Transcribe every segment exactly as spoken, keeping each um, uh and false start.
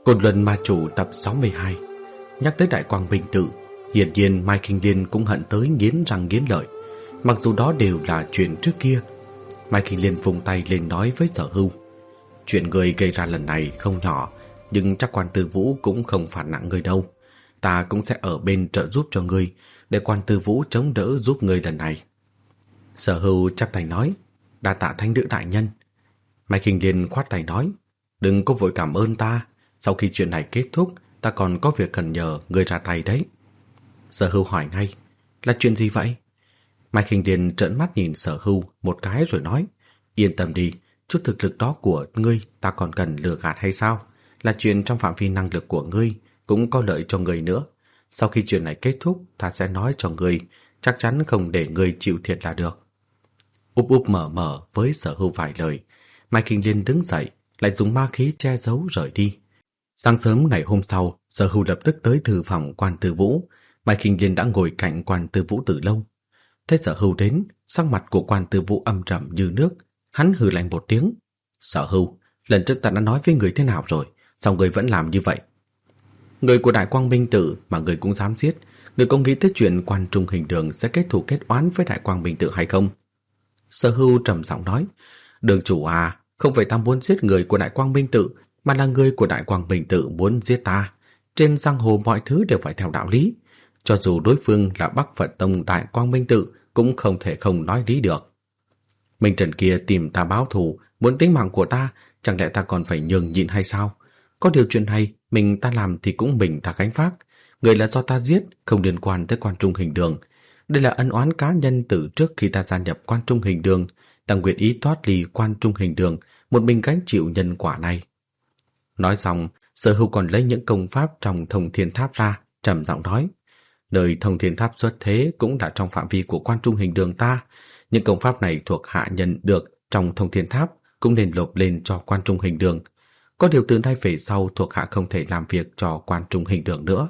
Côn Luân Ma Chủ tập sáu mươi hai. Nhắc tới Đại Quang Minh Tự, hiển nhiên Mai Kinh Liên cũng hận tới nghiến răng nghiến lợi. Mặc dù đó đều là chuyện trước kia. Mai Kinh Liên vùng tay lên nói với Sở Hưu: chuyện người gây ra lần này không nhỏ, nhưng chắc Quan Tư Vũ cũng không phản nặng người đâu. Ta cũng sẽ ở bên trợ giúp cho ngươi, để Quan Tư Vũ chống đỡ giúp ngươi lần này. Sở Hưu chắp tay nói: đa tạ thánh nữ đại nhân. Mai Kinh Liên khoát tay nói: đừng có vội cảm ơn ta, sau khi chuyện này kết thúc, ta còn có việc cần nhờ ngươi ra tay đấy. Sở Hưu hỏi ngay: là chuyện gì vậy? Mai Kinh Liên trợn mắt nhìn Sở Hưu một cái rồi nói: yên tâm đi, chút thực lực đó của ngươi ta còn cần lừa gạt hay sao? Là chuyện trong phạm vi năng lực của ngươi, cũng có lợi cho ngươi nữa. Sau khi chuyện này kết thúc, ta sẽ nói cho ngươi, chắc chắn không để ngươi chịu thiệt là được. Úp úp mở mở với Sở Hưu vài lời, Mai Kinh Liên đứng dậy, lại dùng ma khí che giấu rời đi. Sáng sớm ngày hôm sau, Sở Hưu lập tức tới thư phòng Quan Tư Vũ. Mai Kinh Liên đã ngồi cạnh Quan Tư Vũ từ lâu. Thấy Sở Hưu đến, sắc mặt của Quan Tư Vũ âm trầm như nước. Hắn hừ lạnh một tiếng: Sở Hưu, lần trước ta đã nói với người thế nào rồi, sao người vẫn làm như vậy? Người của Đại Quang Minh Tự mà người cũng dám giết, người có nghĩ tới chuyện Quan Trung Hình Đường sẽ kết thù kết oán với Đại Quang Minh Tự hay không? Sở Hưu trầm giọng nói: đường chủ à, không phải ta muốn giết người của Đại Quang Minh Tự, mà là người của Đại Quang Minh Tự muốn giết ta. Trên giang hồ mọi thứ đều phải theo đạo lý, cho dù đối phương là Bắc Phật Tông Đại Quang Minh Tự cũng không thể không nói lý được. Minh Trần kia tìm ta báo thù, muốn tính mạng của ta, chẳng lẽ ta còn phải nhường nhịn hay sao? Có điều chuyện này mình ta làm thì cũng mình ta gánh vác, người là do ta giết, không liên quan tới Quan Trung Hình Đường. Đây là ân oán cá nhân từ trước khi ta gia nhập Quan Trung Hình Đường, ta nguyện ý thoát ly Quan Trung Hình Đường, một mình gánh chịu nhân quả này. Nói xong, Sở Hưu còn lấy những công pháp trong Thông Thiên Tháp ra, trầm giọng nói: nơi Thông Thiên Tháp xuất thế cũng là trong phạm vi của Quan Trung Hình Đường ta. Những công pháp này thuộc hạ nhân được trong Thông Thiên Tháp cũng nên nộp lên cho Quan Trung Hình Đường. Có điều từ nay về sau thuộc hạ không thể làm việc cho Quan Trung Hình Đường nữa.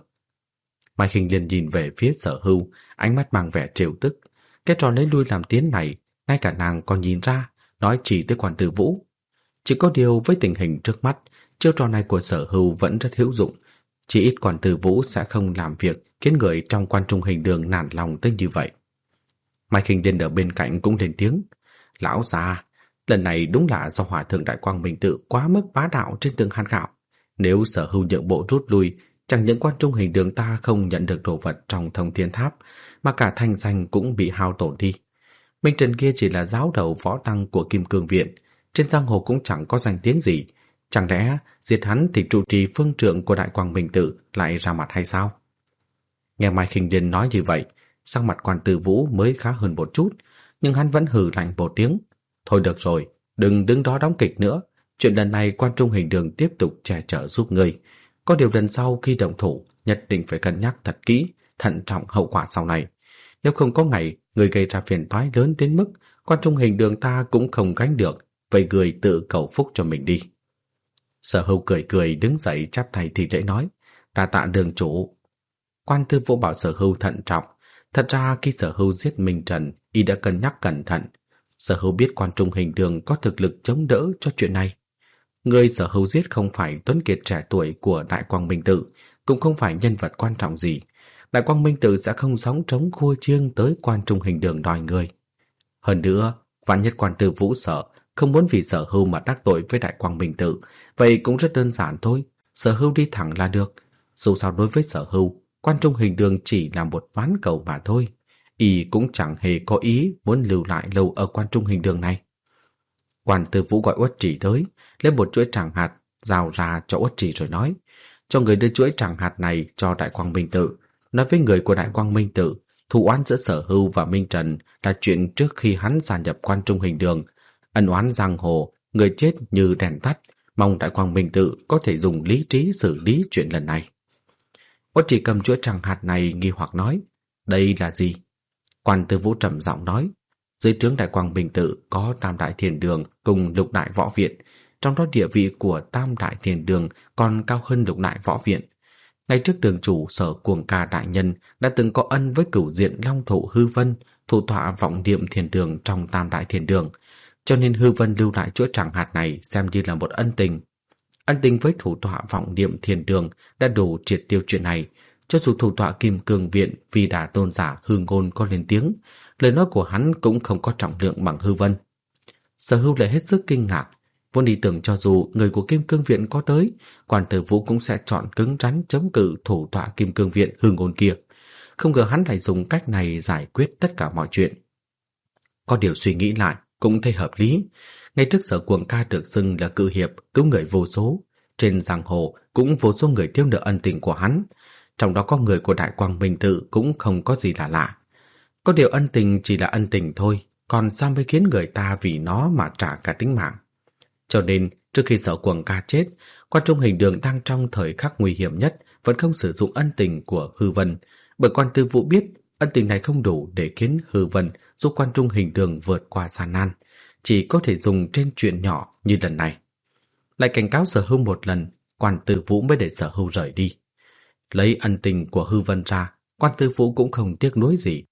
Mai Kinh Liên nhìn về phía Sở Hưu, ánh mắt mang vẻ trêu tức. Cái trò lấy lui làm tiến này, ngay cả nàng còn nhìn ra, nói chỉ tới Quan Tư Vũ. Chỉ có điều với tình hình trước mắt, chiêu trò này của Sở Hưu vẫn rất hữu dụng. Chỉ ít Quan Tư Vũ sẽ không làm việc khiến người trong Quan Trung Hình Đường nản lòng tới như vậy. Mai Kinh Liên ở bên cạnh cũng lên tiếng: lão già, lần này đúng là do Hòa Thượng Đại Quang Minh Tự quá mức bá đạo trên từng hạt gạo. Nếu Sở Hưu nhượng bộ rút lui, chẳng những Quan Trung Hình Đường ta không nhận được đồ vật trong Thông Thiên Tháp, mà cả thanh danh cũng bị hao tổn đi. Minh Trần kia chỉ là giáo đầu võ tăng của Kim Cương Viện, trên giang hồ cũng chẳng có danh tiếng gì. Chẳng lẽ diệt hắn thì trụ trì phương trượng của Đại Quang Minh Tự lại ra mặt hay sao? Nghe Mai Kinh Liên nói như vậy, sắc mặt Quan Tư Vũ mới khá hơn một chút, nhưng hắn vẫn hừ lạnh một tiếng: thôi được rồi, đừng đứng đó đóng kịch nữa. Chuyện lần này Quan Trung Hình Đường tiếp tục che chở giúp người. Có điều lần sau khi động thủ, nhất định phải cân nhắc thật kỹ, thận trọng hậu quả sau này. Nếu không có ngày người gây ra phiền toái lớn đến mức Quan Trung Hình Đường ta cũng không gánh được, vậy người tự cầu phúc cho mình đi. Sở Hưu cười cười đứng dậy chắp tay thì lễ nói: đa tạ đường chủ. Quan Tư Vũ bảo Sở Hưu thận trọng. Thật ra khi Sở Hưu giết Minh Trần, y đã cân nhắc cẩn thận. Sở Hưu biết Quan Trung Hình Đường có thực lực chống đỡ cho chuyện này. Người Sở Hưu giết không phải tuấn kiệt trẻ tuổi của Đại Quang Minh Tự, cũng không phải nhân vật quan trọng gì. Đại Quang Minh Tự sẽ không sóng trống khua chiêng tới Quan Trung Hình Đường đòi người. Hơn nữa, vạn nhất Quan Tư Vũ sợ, không muốn vì Sở Hưu mà đắc tội với Đại Quang Minh Tự, vậy cũng rất đơn giản thôi, Sở Hưu đi thẳng là được. Dù sao đối với Sở Hưu, Quan Trung Hình Đường chỉ là một ván cầu mà thôi. Y cũng chẳng hề có ý muốn lưu lại lâu ở Quan Trung Hình Đường này. Quan Tư Vũ gọi Uất Trì tới, lấy một chuỗi tràng hạt giao ra cho Uất Trì rồi nói: cho người đưa chuỗi tràng hạt này cho Đại Quang Minh Tự, nói với người của Đại Quang Minh Tự, thù oán giữa Sở Hưu và Minh Trần là chuyện trước khi hắn gia nhập Quan Trung Hình Đường. Ân oán giang hồ, người chết như đèn tắt, mong Đại Quang Minh Tự có thể dùng lý trí xử lý chuyện lần này. Uất Trì cầm chuỗi tràng hạt này nghi hoặc nói: đây là gì? Quan Tư Vũ trầm giọng nói: dưới trướng Đại Quang Minh Tự có Tam Đại Thiền Đường cùng Lục Đại Võ Viện, trong đó địa vị của Tam Đại Thiền Đường còn cao hơn Lục Đại Võ Viện. Ngày trước đường chủ Sở Cuồng Ca đại nhân đã từng có ân với cửu diện Long Thụ Hư Vân, thủ tọa vọng niệm thiền đường trong Tam Đại Thiền Đường, cho nên Hư Vân lưu lại chuỗi tràng hạt này xem như là một ân tình. Ân tình với thủ tọa vọng niệm thiền đường đã đủ triệt tiêu chuyện này. Cho dù thủ tọa Kim Cương Viện vì đà tôn giả Hư Ngôn có lên tiếng, lời nói của hắn cũng không có trọng lượng bằng Hư Vân. Sở Hưu lại hết sức kinh ngạc, vốn đi tưởng cho dù người của Kim Cương Viện có tới, Quan Tử Vũ cũng sẽ chọn cứng rắn chống cự thủ tọa Kim Cương Viện Hư Ngôn kia. Không ngờ hắn lại dùng cách này giải quyết tất cả mọi chuyện. Có điều suy nghĩ lại cũng thấy hợp lý. Ngay trước Sở Cuồng Ca được xưng là cự hiệp cứu người vô số, trên giang hồ cũng vô số người thiếu nợ ân tình của hắn, trong đó có người của Đại Quang Minh Tự cũng không có gì là lạ. Có điều ân tình chỉ là ân tình thôi, còn sao mới khiến người ta vì nó mà trả cả tính mạng. Cho nên trước khi Sở Cuồng Ca chết, Quan Trung Hình Đường đang trong thời khắc nguy hiểm nhất vẫn không sử dụng ân tình của Hư Vân, bởi Quan Tư Vũ biết ân tình này không đủ để khiến Hư Vân giúp Quan Trung Hình Đường vượt qua gian nan, chỉ có thể dùng trên chuyện nhỏ như lần này. Lại cảnh cáo Sở Hưu một lần, Quan Tư Vũ mới để Sở Hưu rời đi. Lấy ân tình của Hư Vân ra, Quan Tư Vũ cũng không tiếc nuối gì.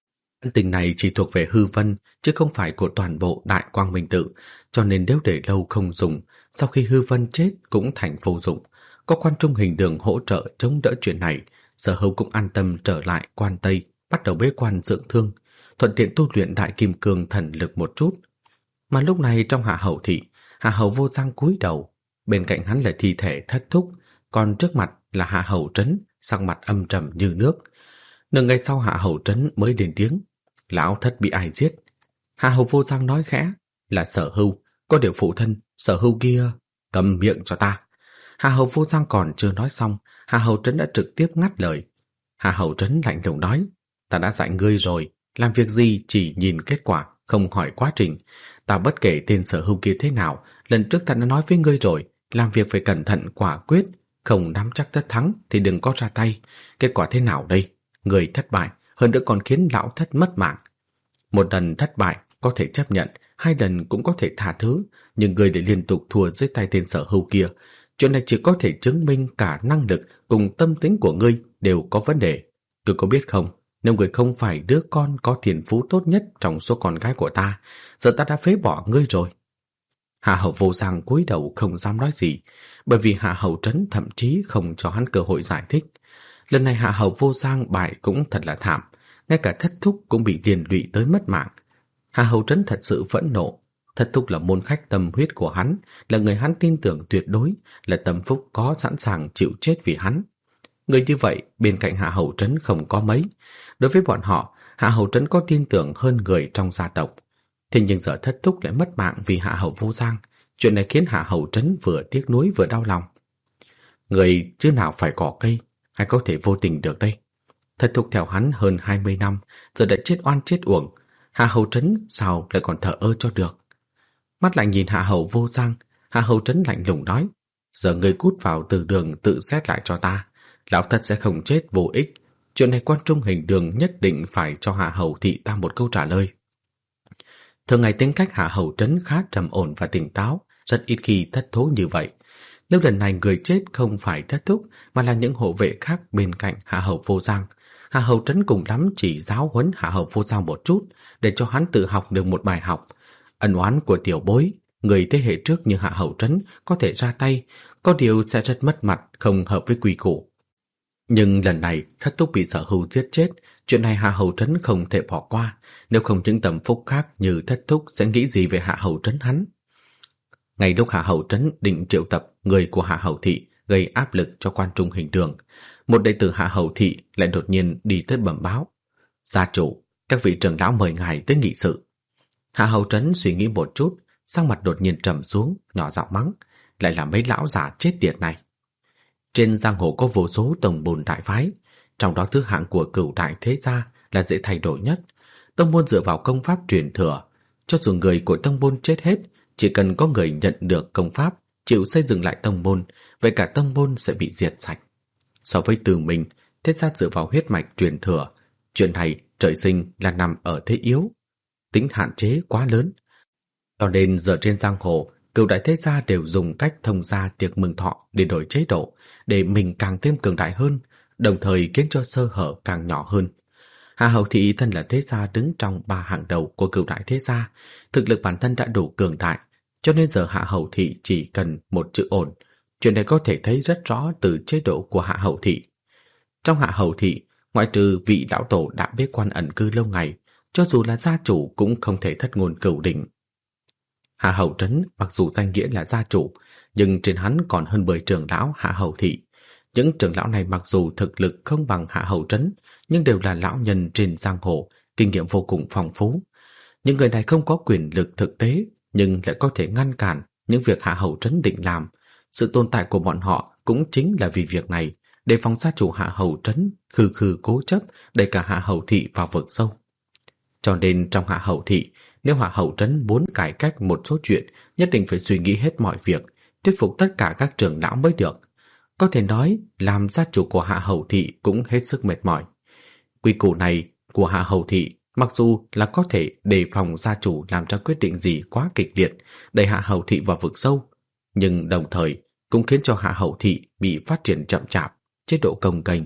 Ân tình này chỉ thuộc về Hư Vân, chứ không phải của toàn bộ Đại Quang Minh Tự, cho nên nếu để lâu không dùng, sau khi Hư Vân chết cũng thành vô dụng. Có Quan Trung Hình Đường hỗ trợ chống đỡ chuyện này, Sở Hưu cũng an tâm trở lại Quan Tây, bắt đầu bế quan dưỡng thương, thuận tiện tu luyện Đại Kim Cương thần lực một chút. Mà lúc này trong Hạ Hầu thị, Hạ Hầu Vô Giang cúi đầu, bên cạnh hắn là thi thể Thất Thúc, còn trước mặt là Hạ Hầu Trấn, sắc mặt âm trầm như nước. Nửa ngày sau Hạ Hầu Trấn mới lên tiếng, lão Thất bị ai giết? Hạ Hầu Vô Giang nói khẽ, là Sở Hưu, có điều phụ thân, Sở Hưu kia, cầm miệng cho ta. Hạ Hầu Vô Giang còn chưa nói xong, Hạ Hầu Trấn đã trực tiếp ngắt lời. Hạ Hầu Trấn lạnh lùng nói, ta đã dạy ngươi rồi, làm việc gì chỉ nhìn kết quả, không hỏi quá trình. Ta bất kể tên Sở Hưu kia thế nào, lần trước ta đã nói với ngươi rồi, làm việc phải cẩn thận quả quyết, không nắm chắc tất thắng thì đừng có ra tay. Kết quả thế nào đây? Người thất bại, hơn nữa còn khiến lão Thất mất mạng. Một lần thất bại có thể chấp nhận, hai lần cũng có thể tha thứ, nhưng người để liên tục thua dưới tay tên Sở Hưu kia, chuyện này chỉ có thể chứng minh cả năng lực cùng tâm tính của ngươi đều có vấn đề. Ngươi có biết không, nếu ngươi không phải đứa con có thiên phú tốt nhất trong số con gái của ta, giờ ta đã phế bỏ ngươi rồi. Hạ Hầu Vô Giang cúi đầu không dám nói gì, bởi vì Hạ Hầu Trấn thậm chí không cho hắn cơ hội giải thích. Lần này Hạ Hầu Vô Giang bại cũng thật là thảm, ngay cả Thất Thúc cũng bị liên lụy tới mất mạng. Hạ Hầu Trấn thật sự phẫn nộ. Thất Thúc là môn khách tâm huyết của hắn, là người hắn tin tưởng tuyệt đối, là tâm phúc có sẵn sàng chịu chết vì hắn. Người như vậy bên cạnh Hạ Hầu Trấn không có mấy. Đối với bọn họ, Hạ Hầu Trấn có tin tưởng hơn người trong gia tộc. Thế nhưng giờ Thất Thúc lại mất mạng vì Hạ Hầu Vô Giang. Chuyện này khiến Hạ Hầu Trấn vừa tiếc nuối vừa đau lòng. Người chứ nào phải cỏ cây, hay có thể vô tình được đây. Thất Thúc theo hắn hơn hai mươi năm, giờ đã chết oan chết uổng. Hạ Hầu Trấn sao lại còn thờ ơ cho được. Mắt lạnh nhìn Hạ Hầu Vô Giang, Hạ Hầu Trấn lạnh lùng nói, giờ người cút vào từ đường tự xét lại cho ta. Lão Thất sẽ không chết vô ích. Chuyện này Quan Trung Hình Đường nhất định phải cho Hạ Hầu thị ta một câu trả lời. Thường ngày tính cách Hạ Hầu Trấn khá trầm ổn và tỉnh táo, rất ít khi thất thố như vậy. Nếu lần này người chết không phải Thất Thúc mà là những hộ vệ khác bên cạnh Hạ Hầu Vô Giang, Hạ Hầu Trấn cùng lắm chỉ giáo huấn Hạ Hầu Vô Giang một chút để cho hắn tự học được một bài học. Ân oán của tiểu bối, người thế hệ trước như Hạ Hầu Trấn có thể ra tay, có điều sẽ rất mất mặt, không hợp với quy củ. Nhưng lần này Thất Thúc bị Sở Hưu giết chết, chuyện này Hạ Hầu Trấn không thể bỏ qua, nếu không những tầm phúc khác như Thất Thúc sẽ nghĩ gì về Hạ Hầu Trấn hắn. Ngay lúc Hạ Hầu Trấn định triệu tập người của Hạ Hầu thị gây áp lực cho Quan Trung Hình Đường, một đệ tử Hạ Hầu thị lại đột nhiên đi tới bẩm báo, gia chủ, các vị trưởng lão mời ngài tới nghị sự. Hạ Hầu Trấn suy nghĩ một chút, sắc mặt đột nhiên trầm xuống, nhỏ giọng mắng, lại là mấy lão già chết tiệt này. Trên giang hồ có vô số tông môn đại phái, trong đó thứ hạng của Cửu đại thế gia là dễ thay đổi nhất. Tông môn dựa vào công pháp truyền thừa, cho dù người của tông môn chết hết, chỉ cần có người nhận được công pháp, chịu xây dựng lại tông môn, vậy cả tông môn sẽ bị diệt sạch. So với Từ mình, thế gia dựa vào huyết mạch truyền thừa, chuyện này trời sinh là nằm ở thế yếu, tính hạn chế quá lớn. Cho nên giờ trên giang hồ, Cửu đại thế gia đều dùng cách thông gia tiệc mừng thọ để đổi chế độ, để mình càng thêm cường đại hơn, đồng thời khiến cho sơ hở càng nhỏ hơn. Hạ Hầu thị thân là thế gia đứng trong ba hàng đầu của Cửu đại thế gia, thực lực bản thân đã đủ cường đại, cho nên giờ Hạ Hầu thị chỉ cần một chữ ổn, Chuyện này có thể thấy rất rõ từ chế độ của Hạ Hầu Thị. Trong Hạ Hầu Thị, ngoại trừ vị lão tổ đã bế quan ẩn cư lâu ngày, cho dù là gia chủ cũng không thể thất ngôn cửu đỉnh. Hạ Hầu Trấn mặc dù danh nghĩa là gia chủ, nhưng trên hắn còn hơn mười trưởng lão Hạ Hầu Thị. Những trưởng lão này mặc dù thực lực không bằng Hạ Hầu Trấn, nhưng đều là lão nhân trên giang hồ, kinh nghiệm vô cùng phong phú. Những người này không có quyền lực thực tế, nhưng lại có thể ngăn cản những việc Hạ Hầu Trấn định làm. Sự tồn tại của bọn họ cũng chính là vì việc này, để phòng gia chủ Hạ Hầu Trấn khư khư cố chấp đẩy cả Hạ Hầu Thị vào vực sâu. Cho nên trong Hạ Hầu Thị, nếu Hạ Hầu Trấn muốn cải cách một số chuyện, nhất định phải suy nghĩ hết mọi việc, thuyết phục tất cả các trưởng lão mới được. Có thể nói, làm gia chủ của Hạ Hầu Thị cũng hết sức mệt mỏi. Quy củ này của Hạ Hầu Thị mặc dù là có thể đề phòng gia chủ làm ra quyết định gì quá kịch liệt, đẩy Hạ Hầu Thị vào vực sâu, nhưng đồng thời cũng khiến cho Hạ Hầu Thị bị phát triển chậm chạp, chế độ cồng kềnh.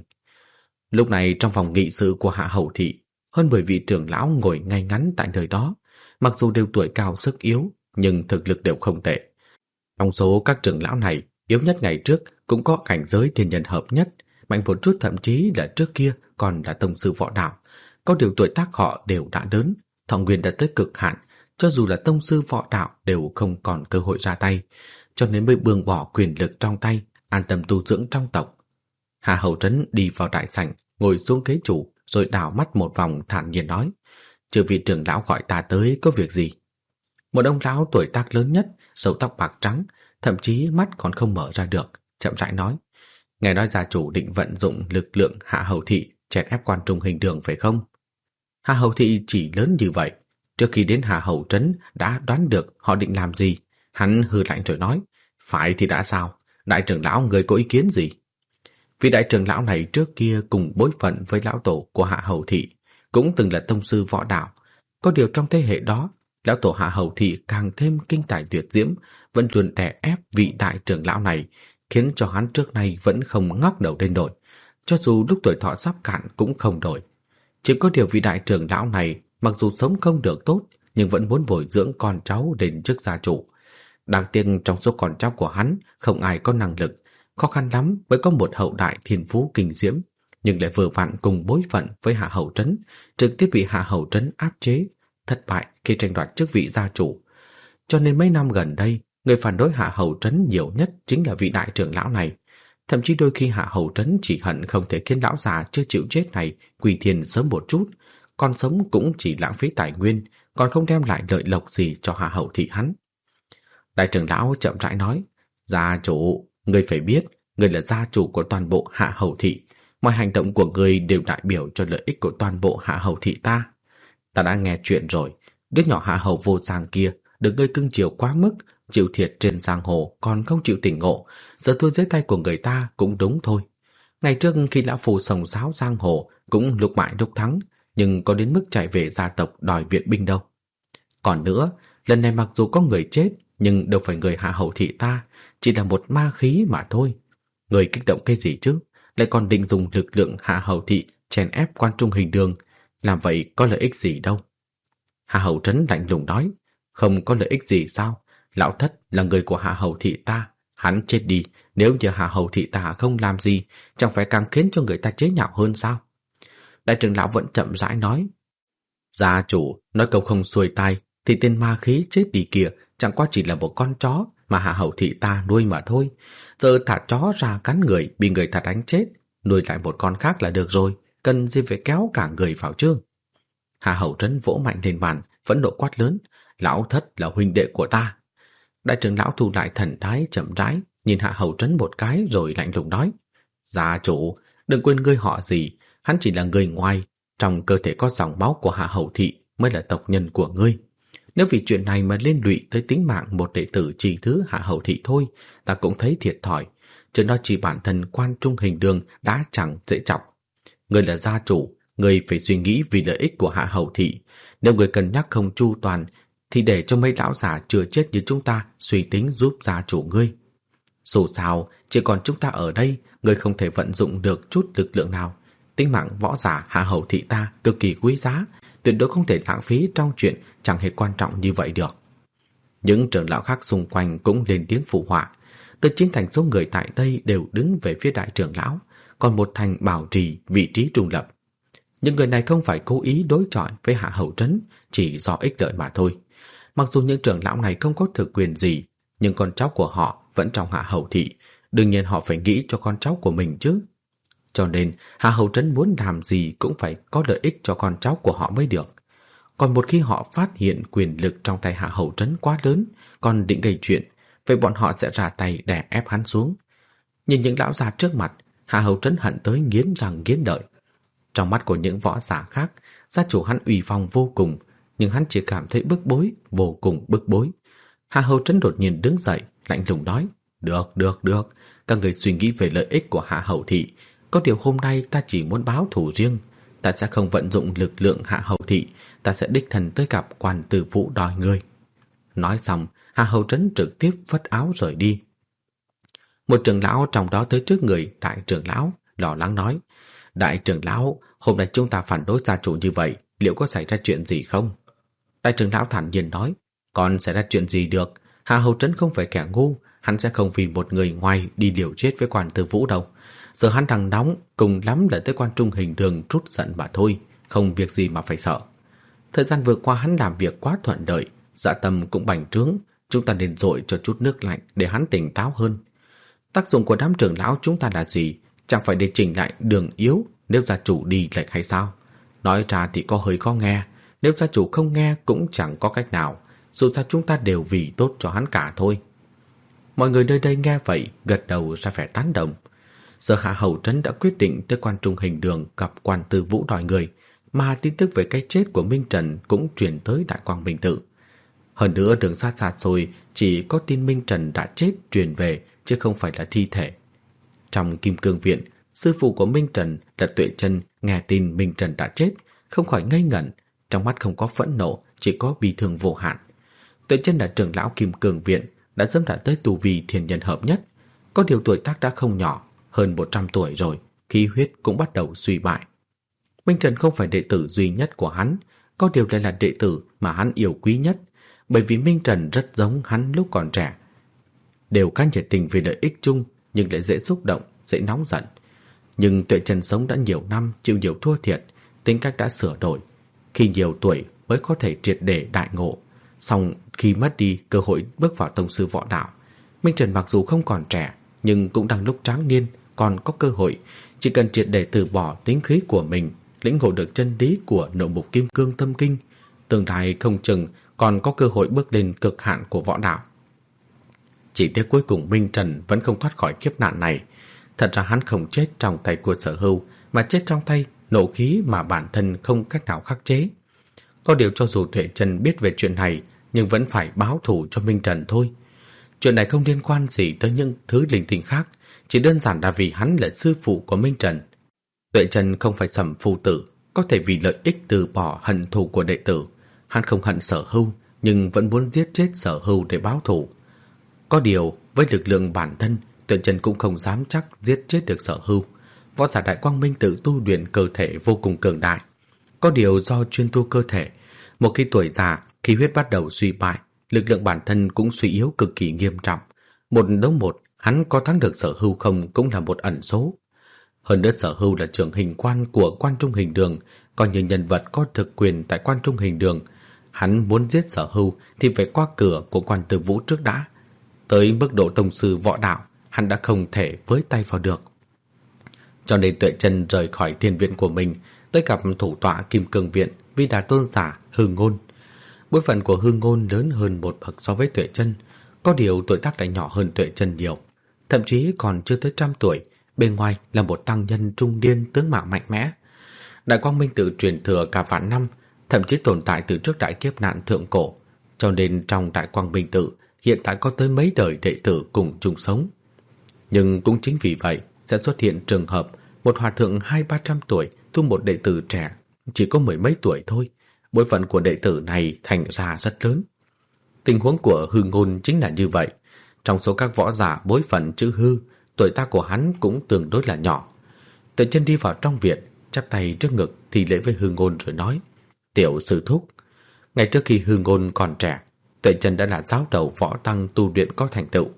Lúc này trong phòng nghị sự của Hạ Hầu Thị, hơn mười vị trưởng lão ngồi ngay ngắn tại nơi đó, mặc dù đều tuổi cao sức yếu, nhưng thực lực đều không tệ. Trong số các trưởng lão này, yếu nhất ngày trước cũng có cảnh giới thiên nhân hợp nhất, mạnh một chút thậm chí là trước kia còn là tông sư võ đạo. Có điều tuổi tác họ đều đã lớn, thọ nguyên đã tới cực hạn, cho dù là tông sư võ đạo đều không còn cơ hội ra tay, cho nên mới buông bỏ quyền lực trong tay, an tâm tu dưỡng trong tộc. Hạ Hầu Trấn đi vào đại sảnh, ngồi xuống ghế chủ, rồi đảo mắt một vòng thản nhiên nói: "Chư vị trưởng lão gọi ta tới có việc gì?" Một ông lão tuổi tác lớn nhất, râu tóc bạc trắng, thậm chí mắt còn không mở ra được, chậm rãi nói: "Nghe nói gia chủ định vận dụng lực lượng Hạ Hầu Thị chèn ép Quan Trung Hình Đường phải không?" Hạ Hầu Thị chỉ lớn như vậy, trước khi đến Hạ Hầu Trấn đã đoán được họ định làm gì. Hắn hừ lạnh rồi nói: "Phải thì đã sao? Đại trưởng lão người có ý kiến gì?" Vị đại trưởng lão này trước kia cùng bối phận với lão tổ của Hạ Hầu Thị, cũng từng là tông sư võ đạo. Có điều trong thế hệ đó, lão tổ Hạ Hầu Thị càng thêm kinh tài tuyệt diễm, vẫn luôn đè ép vị đại trưởng lão này, khiến cho hắn trước nay vẫn không ngóc đầu lên nổi, cho dù lúc tuổi thọ sắp cạn cũng không đổi. Chỉ có điều vị đại trưởng lão này mặc dù sống không được tốt, nhưng vẫn muốn bồi dưỡng con cháu đến chức gia chủ. Đáng tiếc trong số con cháu của hắn không ai có năng lực, khó khăn lắm mới có một hậu đại thiên phú kinh diễm, nhưng lại vừa vặn cùng bối phận với Hạ Hầu Trấn, trực tiếp bị Hạ Hầu Trấn áp chế, thất bại khi tranh đoạt chức vị gia chủ. Cho nên mấy năm gần đây, người phản đối Hạ Hầu Trấn nhiều nhất chính là vị đại trưởng lão này. Thậm chí đôi khi Hạ Hầu Trấn chỉ hận không thể khiến lão già chưa chịu chết này quỳ thiền sớm một chút, còn sống cũng chỉ lãng phí tài nguyên, còn không đem lại lợi lộc gì cho Hạ Hầu Thị hắn. Đại trưởng lão chậm rãi nói: "Gia chủ, ngươi phải biết, ngươi là gia chủ của toàn bộ Hạ Hầu Thị, mọi hành động của ngươi đều đại biểu cho lợi ích của toàn bộ Hạ Hầu Thị ta. Ta đã nghe chuyện rồi, đứa nhỏ Hạ Hầu Vô Giang kia được ngươi cưng chiều quá mức, chịu thiệt trên giang hồ còn không chịu tỉnh ngộ, giờ thua dưới tay của người ta cũng đúng thôi. Ngày trước khi lão phù sồng sáo giang hồ cũng lúc bại lúc thắng, nhưng có đến mức chạy về gia tộc đòi viện binh đâu. Còn nữa, lần này mặc dù có người chết, nhưng đâu phải người Hạ Hầu Thị ta, chỉ là một ma khí mà thôi. Người kích động cái gì chứ, lại còn định dùng lực lượng Hạ Hầu Thị chèn ép Quan Trung Hình Đường, làm vậy có lợi ích gì đâu." Hạ Hầu Trấn lạnh lùng nói: "Không có lợi ích gì sao? Lão thất là người của Hạ Hầu Thị ta, hắn chết đi, nếu như Hạ Hầu Thị ta không làm gì, chẳng phải càng khiến cho người ta chế nhạo hơn sao?" Đại trưởng lão vẫn chậm rãi nói: "Gia chủ nói câu không xuôi tai, thì tên ma khí chết đi kia chẳng qua chỉ là một con chó mà Hạ Hầu Thị ta nuôi mà thôi. Giờ thả chó ra cắn người, bị người ta đánh chết, nuôi lại một con khác là được rồi, cần gì phải kéo cả người vào chứ?" Hạ Hầu Trấn vỗ mạnh lên bàn, phẫn nộ quát lớn: "Lão thất là huynh đệ của ta." Đại trưởng lão thu lại thần thái chậm rãi, nhìn Hạ Hầu Trấn một cái rồi lạnh lùng nói: "Gia chủ, đừng quên ngươi họ gì, hắn chỉ là người ngoài, trong cơ thể có dòng máu của Hạ Hầu Thị mới là tộc nhân của ngươi. Nếu vì chuyện này mà liên lụy tới tính mạng một đệ tử chỉ thứ Hạ Hầu Thị thôi, ta cũng thấy thiệt thòi, chứ nó chỉ bản thân Quan Trung Hình Đường đã chẳng dễ chọc. Ngươi là gia chủ, ngươi phải suy nghĩ vì lợi ích của Hạ Hầu Thị. Nếu ngươi cân nhắc không chu toàn, thì để cho mấy lão già chưa chết như chúng ta suy tính giúp gia chủ ngươi. Dù sao, chỉ còn chúng ta ở đây, ngươi không thể vận dụng được chút lực lượng nào. Tính mạng võ giả Hạ Hầu Thị ta cực kỳ quý giá, tuyệt đối không thể lãng phí trong chuyện chẳng hề quan trọng như vậy được." Những trưởng lão khác xung quanh cũng lên tiếng phụ họa. Từ chín thành số người tại đây đều đứng về phía đại trưởng lão, còn một thành bảo trì vị trí trung lập. Những người này không phải cố ý đối chọi với Hạ Hầu Trấn, chỉ do ích lợi mà thôi. Mặc dù những trưởng lão này không có thực quyền gì, nhưng con cháu của họ vẫn trong Hạ Hầu thị, đương nhiên họ phải nghĩ cho con cháu của mình chứ. Cho nên Hạ Hầu Trấn muốn làm gì cũng phải có lợi ích cho con cháu của họ mới được. Còn một khi họ phát hiện quyền lực trong tay Hạ Hầu Trấn quá lớn, còn định gây chuyện, vậy bọn họ sẽ ra tay đè ép hắn xuống. Nhìn những lão già trước mặt, Hạ Hầu Trấn hận tới nghiến răng nghiến lợi. Trong mắt của những võ giả khác, gia chủ hắn uy phong vô cùng, nhưng hắn chỉ cảm thấy bức bối, vô cùng bức bối. Hạ Hầu Trấn đột nhiên đứng dậy, lạnh lùng nói: Được, được, được, các người suy nghĩ về lợi ích của Hạ Hầu thị. Có điều hôm nay ta chỉ muốn báo thù riêng. Ta sẽ không vận dụng lực lượng Hạ Hầu thị, ta sẽ đích thân tới gặp quan tử vũ đòi người. Nói xong, Hạ Hầu Trấn trực tiếp phất áo rời đi. Một trưởng lão trong đó tới trước người đại trưởng lão, lo lắng nói: Đại trưởng lão, hôm nay chúng ta phản đối gia chủ như vậy, liệu có xảy ra chuyện gì không? Đại trưởng lão thản nhiên nói: Còn xảy ra chuyện gì được? Hạ Hầu Trấn không phải kẻ ngu, hắn sẽ không vì một người ngoài đi liều chết với quan tử vũ đâu. Giờ hắn đang nóng, cùng lắm là tới quan trung hình đường trút giận mà thôi, không việc gì mà phải sợ. Thời gian vừa qua hắn làm việc quá thuận lợi, dạ tâm cũng bành trướng, chúng ta nên dội cho chút nước lạnh để hắn tỉnh táo hơn. Tác dụng của đám trưởng lão chúng ta là gì? Chẳng phải để chỉnh lại đường yếu nếu gia chủ đi lệch hay sao? Nói ra thì có hơi khó nghe, nếu gia chủ không nghe cũng chẳng có cách nào, dù sao chúng ta đều vì tốt cho hắn cả thôi. Mọi người nơi đây nghe vậy gật đầu ra vẻ tán đồng. Giờ Hạ Hầu Trấn đã quyết định tới quan trung hình đường gặp quan tư vũ đòi người, mà tin tức về cái chết của Minh Trần cũng truyền tới Đại Quang Minh Tự. Hơn nữa đường xa xa xôi chỉ có tin Minh Trần đã chết truyền về, chứ không phải là thi thể. Trong Kim Cương Viện, sư phụ của Minh Trần là Tuệ Chân nghe tin Minh Trần đã chết, không khỏi ngây ngẩn, trong mắt không có phẫn nộ, chỉ có bi thương vô hạn. Tuệ Chân là trưởng lão Kim Cương Viện, đã dẫm đã tới tu vi thiên nhân hợp nhất, có điều tuổi tác đã không nhỏ, hơn một trăm tuổi rồi, khí huyết cũng bắt đầu suy bại. Minh Trần không phải đệ tử duy nhất của hắn, có điều lại là đệ tử mà hắn yêu quý nhất, bởi vì Minh Trần rất giống hắn lúc còn trẻ. Đều khá nhiệt tình vì lợi ích chung, nhưng lại dễ xúc động, dễ nóng giận. Nhưng Tuệ Chân sống đã nhiều năm, chịu nhiều thua thiệt, tính cách đã sửa đổi. Khi nhiều tuổi mới có thể triệt để đại ngộ, song khi mất đi cơ hội bước vào tông sư võ đạo, Minh Trần mặc dù không còn trẻ, nhưng cũng đang lúc tráng niên, còn có cơ hội, chỉ cần triệt để từ bỏ tính khí của mình, lĩnh ngộ được chân lý của nội mục Kim Cương Tâm Kinh, tương lai không chừng còn có cơ hội bước lên cực hạn của võ đạo. Chỉ tiếc cuối cùng Minh Trần vẫn không thoát khỏi kiếp nạn này. Thật ra hắn không chết trong tay của Sở Hưu, mà chết trong tay nộ khí mà bản thân không cách nào khắc chế. Có điều cho dù Tuệ Chân biết về chuyện này, nhưng vẫn phải báo thù cho Minh Trần thôi. Chuyện này không liên quan gì tới những thứ linh tinh khác, chỉ đơn giản là vì hắn là sư phụ của Minh Trần. Tuệ Chân không phải Sầm phu tử, có thể vì lợi ích từ bỏ hận thù của đệ tử. Hắn không hận Sở Hưu, nhưng vẫn muốn giết chết Sở Hưu để báo thù. Có điều, với lực lượng bản thân, Tuệ Chân cũng không dám chắc giết chết được Sở Hưu. Võ giả Đại Quang Minh Tự tu luyện cơ thể vô cùng cường đại. Có điều do chuyên tu cơ thể, một khi tuổi già, khí huyết bắt đầu suy bại, lực lượng bản thân cũng suy yếu cực kỳ nghiêm trọng. Một đấu một, hắn có thắng được Sở Hưu không cũng là một ẩn số. Hơn nữa Sở Hưu là trưởng hình quan của quan trung hình đường, coi như nhân vật có thực quyền tại quan trung hình đường. Hắn muốn giết Sở Hưu thì phải qua cửa của quan tử vũ trước đã. Tới mức độ tông sư võ đạo, hắn đã không thể với tay vào được. Cho nên Tuệ Chân rời khỏi thiên viện của mình, tới gặp thủ tọa Kim Cương Viện Vi Đà Tôn giả Hư Ngôn. Bối phận của Hư Ngôn lớn hơn một bậc so với Tuệ Chân, có điều tuổi tác lại nhỏ hơn Tuệ Chân nhiều, thậm chí còn chưa tới trăm tuổi. Bên ngoài là một tăng nhân trung niên tướng mạo mạnh mẽ. Đại Quang Minh Tự truyền thừa cả vạn năm, thậm chí tồn tại từ trước đại kiếp nạn thượng cổ, cho nên trong Đại Quang Minh Tự hiện tại có tới mấy đời đệ tử cùng chung sống. Nhưng cũng chính vì vậy sẽ xuất hiện trường hợp một hòa thượng hai ba trăm tuổi thu một đệ tử trẻ chỉ có mười mấy tuổi thôi. Bối phận của đệ tử này thành ra rất lớn. Tình huống của Hư Ngôn chính là như vậy. Trong số các võ giả bối phận chữ Hư, tuổi tác của hắn cũng tương đối là nhỏ. Tuệ Chân đi vào trong viện, chắp tay trước ngực thì lễ với Hư Ngôn rồi nói: Tiểu sư thúc. Ngay trước khi Hư Ngôn còn trẻ, Tuệ Chân đã là giáo đầu võ tăng tu luyện có thành tựu.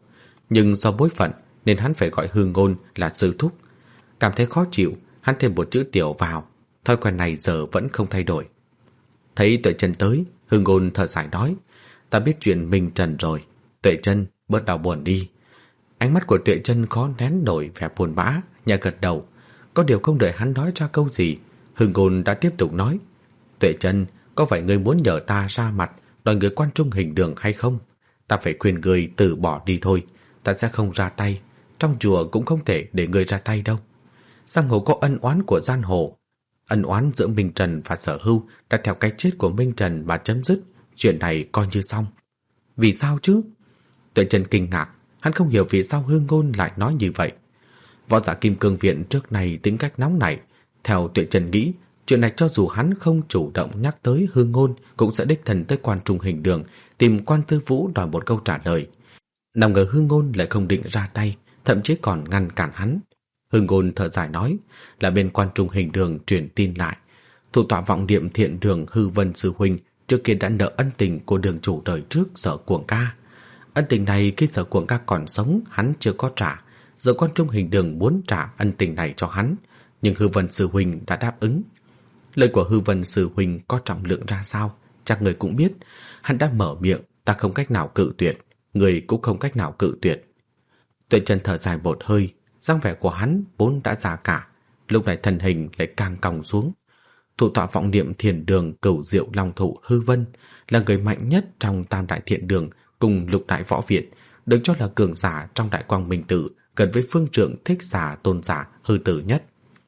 nhưng do bối phận nên hắn phải gọi Hư Ngôn là sư thúc. Cảm thấy khó chịu, hắn thêm một chữ tiểu vào. Thói quen này giờ vẫn không thay đổi. Thấy Tuệ Chân tới, Hư Ngôn thở dài nói: "Ta biết chuyện Minh Trần rồi. Tuệ Chân, bớt đau buồn đi." Ánh mắt của Tuệ Chân khó nén nổi vẻ buồn bã, nhẹ gật đầu. Có điều không đợi hắn nói ra câu gì, Hư Ngôn đã tiếp tục nói: "Tuệ Chân, có phải ngươi muốn nhờ ta ra mặt đòi người quan trung hình đường hay không? Ta phải khuyên ngươi từ bỏ đi thôi. Ta sẽ không ra tay. Trong chùa cũng không thể để ngươi ra tay đâu. Giang hồ có ân oán của giang hồ. Ân oán giữa Minh Trần và Sở Hưu đã theo cái chết của Minh Trần mà chấm dứt. Chuyện này coi như xong." "Vì sao chứ?" Tuệ Chân kinh ngạc. Hắn không hiểu vì sao Hư Ngôn lại nói như vậy. Võ giả Kim Cương Viện trước này tính cách nóng nảy. Theo Tuệ Chân nghĩ, chuyện này cho dù hắn không chủ động nhắc tới Hư Ngôn cũng sẽ đích thân tới quan trung hình đường tìm Quan Tư Vũ đòi một câu trả lời. Nào ngờ Hư Ngôn lại không định ra tay, thậm chí còn ngăn cản hắn. Hư Ngôn thở dài nói là bên quan trung hình đường truyền tin lại, thủ tọa vọng niệm thiện đường Hư Vân sư huynh trước kia đã nợ ân tình của đường chủ đời trước Sở Cuồng Ca. Ân tình này khi Sở Cuồng Ca còn sống hắn chưa có trả, giờ quan trung hình đường muốn trả ân tình này cho hắn, nhưng Hư Vân sư huynh đã đáp ứng. Lời của Hư Vân sư huynh có trọng lượng ra sao, chắc người cũng biết. Hắn đã mở miệng, ta không cách nào cự tuyệt, người cũng không cách nào cự tuyệt. Tuệ Chân thở dài một hơi, dáng vẻ của hắn vốn đã già cả, lúc này thân hình lại càng còng xuống. Thủ tọa vọng niệm thiền đường Cửu Diệu Long Thụ Hư Vân là người mạnh nhất trong Tam Đại Thiện Đường cùng Lục Đại Võ Viện, được cho là cường giả trong Đại Quang Minh Tự, gần với phương trượng thích giả tôn giả Hư Tử nhất.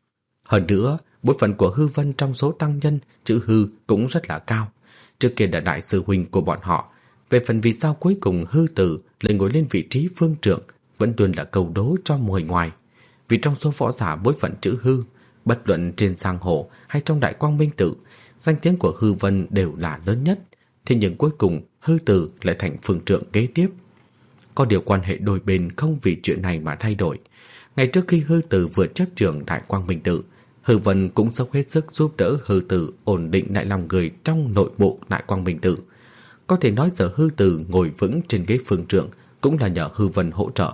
Hơn nữa, bối phận của Hư Vân trong số tăng nhân chữ Hư cũng rất là cao. Trước kia là đại sư huynh của bọn họ. Về phần vì sao cuối cùng Hư Tử lại ngồi lên vị trí phương trượng vẫn luôn là câu đố cho người ngoài. Vì trong số võ giả bối phận chữ Hư, bất luận trên giang hồ hay trong Đại Quang Minh Tự, danh tiếng của Hư Vân đều là lớn nhất. Thế nhưng cuối cùng Hư Tử lại thành phương trượng kế tiếp. Có điều quan hệ đôi bên không vì chuyện này mà thay đổi. Ngày trước khi Hư Tử vừa chấp trưởng Đại Quang Minh Tự, Hư Vân cũng dốc hết sức giúp đỡ Hư Tử ổn định lại lòng người trong nội bộ Đại Quang Minh Tự. Có thể nói giờ Hư Tử ngồi vững trên ghế phương trượng cũng là nhờ Hư Vân hỗ trợ.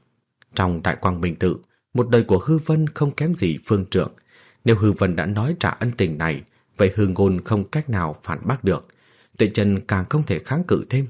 Trong Đại Quang Minh Tự, một đời của Hư Vân không kém gì phương trượng. Nếu Hư Vân đã nói trả ân tình này, vậy Hư Ngôn không cách nào phản bác được. Tuệ Chân càng không thể kháng cự thêm.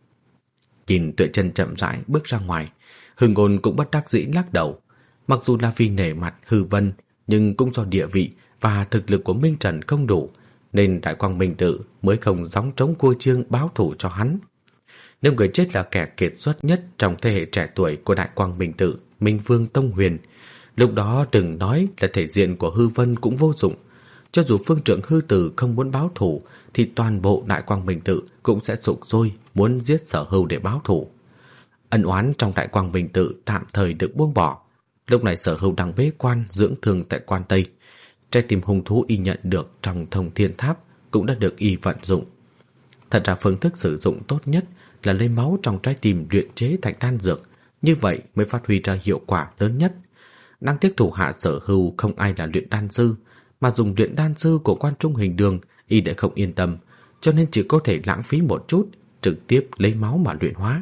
Nhìn Tuệ Chân chậm rãi bước ra ngoài, Hư Ngôn cũng bất đắc dĩ lắc đầu. Mặc dù là vì nể mặt Hư Vân, nhưng cũng do địa vị và thực lực của Minh Trần không đủ, nên Đại Quang Minh Tự mới không gióng trống cua chiêng báo thù cho hắn. Nếu người chết là kẻ kiệt xuất nhất trong thế hệ trẻ tuổi của Đại Quang Minh Tự, Minh Vương Tông Huyền, lúc đó đừng nói là thể diện của Hư Vân cũng vô dụng. Cho dù phương trượng Hư Tử không muốn báo thù, thì toàn bộ Đại Quang Minh Tự cũng sẽ sục sôi muốn giết Sở Hưu để báo thù. Ân oán trong Đại Quang Minh Tự tạm thời được buông bỏ. Lúc này Sở Hưu đang bế quan dưỡng thương tại Quan Tây. Trái tim hung thú y nhận được trong Thông Thiên Tháp cũng đã được y vận dụng. Thật ra phương thức sử dụng tốt nhất là lấy máu trong trái tim luyện chế thành đan dược, như vậy mới phát huy ra hiệu quả lớn nhất. Đáng tiếc thủ hạ Sở Hưu không ai là luyện đan sư, mà dùng luyện đan sư của Quan Trung Hình Đường y đã không yên tâm, cho nên chỉ có thể lãng phí một chút, trực tiếp lấy máu mà luyện hóa.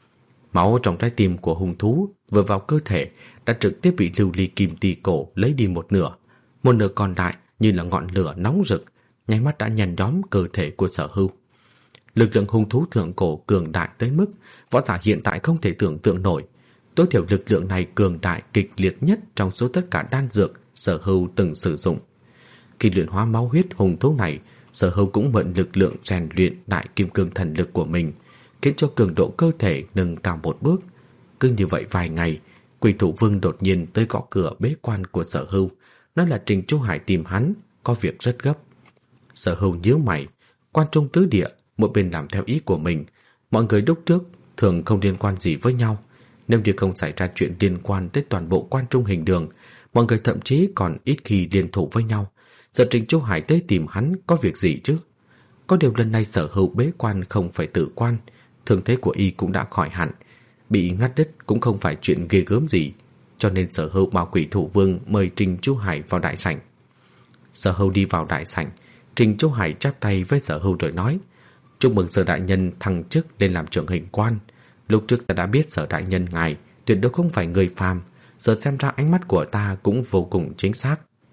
Máu trong trái tim của hung thú vừa vào cơ thể đã trực tiếp bị lưu ly kim ti cổ lấy đi một nửa. Một nửa còn lại như là ngọn lửa nóng rực, nháy mắt đã nhằm nhóm cơ thể của Sở Hưu. Lực lượng hung thú thượng cổ cường đại tới mức võ giả hiện tại không thể tưởng tượng nổi. Tối thiểu lực lượng này cường đại kịch liệt nhất trong số tất cả đan dược Sở Hưu từng sử dụng. Khi luyện hóa máu huyết hung thú này, Sở Hưu cũng mượn lực lượng rèn luyện đại kim cương thần lực của mình, khiến cho cường độ cơ thể nâng cao một bước. Cứ như vậy vài ngày, Quỷ Thủ Vương đột nhiên tới gõ cửa bế quan của Sở Hưu, nói là Trình Chu Hải tìm hắn, có việc rất gấp. Sở Hưu nhíu mày, Quan Trung tứ địa, mỗi bên làm theo ý của mình, mọi người lúc trước thường không liên quan gì với nhau. Nếu như không xảy ra chuyện liên quan tới toàn bộ Quan Trung Hình Đường, mọi người thậm chí còn ít khi liên thủ với nhau. Giờ Trình Chu Hải tới tìm hắn có việc gì chứ? Có điều lần này Sở Hưu bế quan không phải tự quan, thương thế của y cũng đã khỏi hẳn, bị ngắt đứt cũng không phải chuyện ghê gớm gì, cho nên Sở Hưu bảo Quỷ Thủ Vương mời Trình Chu Hải vào đại sảnh. Sở Hưu đi vào đại sảnh, Trình Chu Hải chắp tay với Sở Hưu rồi nói: "Chúc mừng Sở đại nhân thăng chức lên làm trưởng hình quan. Lúc trước ta đã biết Sở đại nhân ngài tuyệt đối không phải người phàm, giờ xem ra ánh mắt của ta cũng vô cùng chính xác.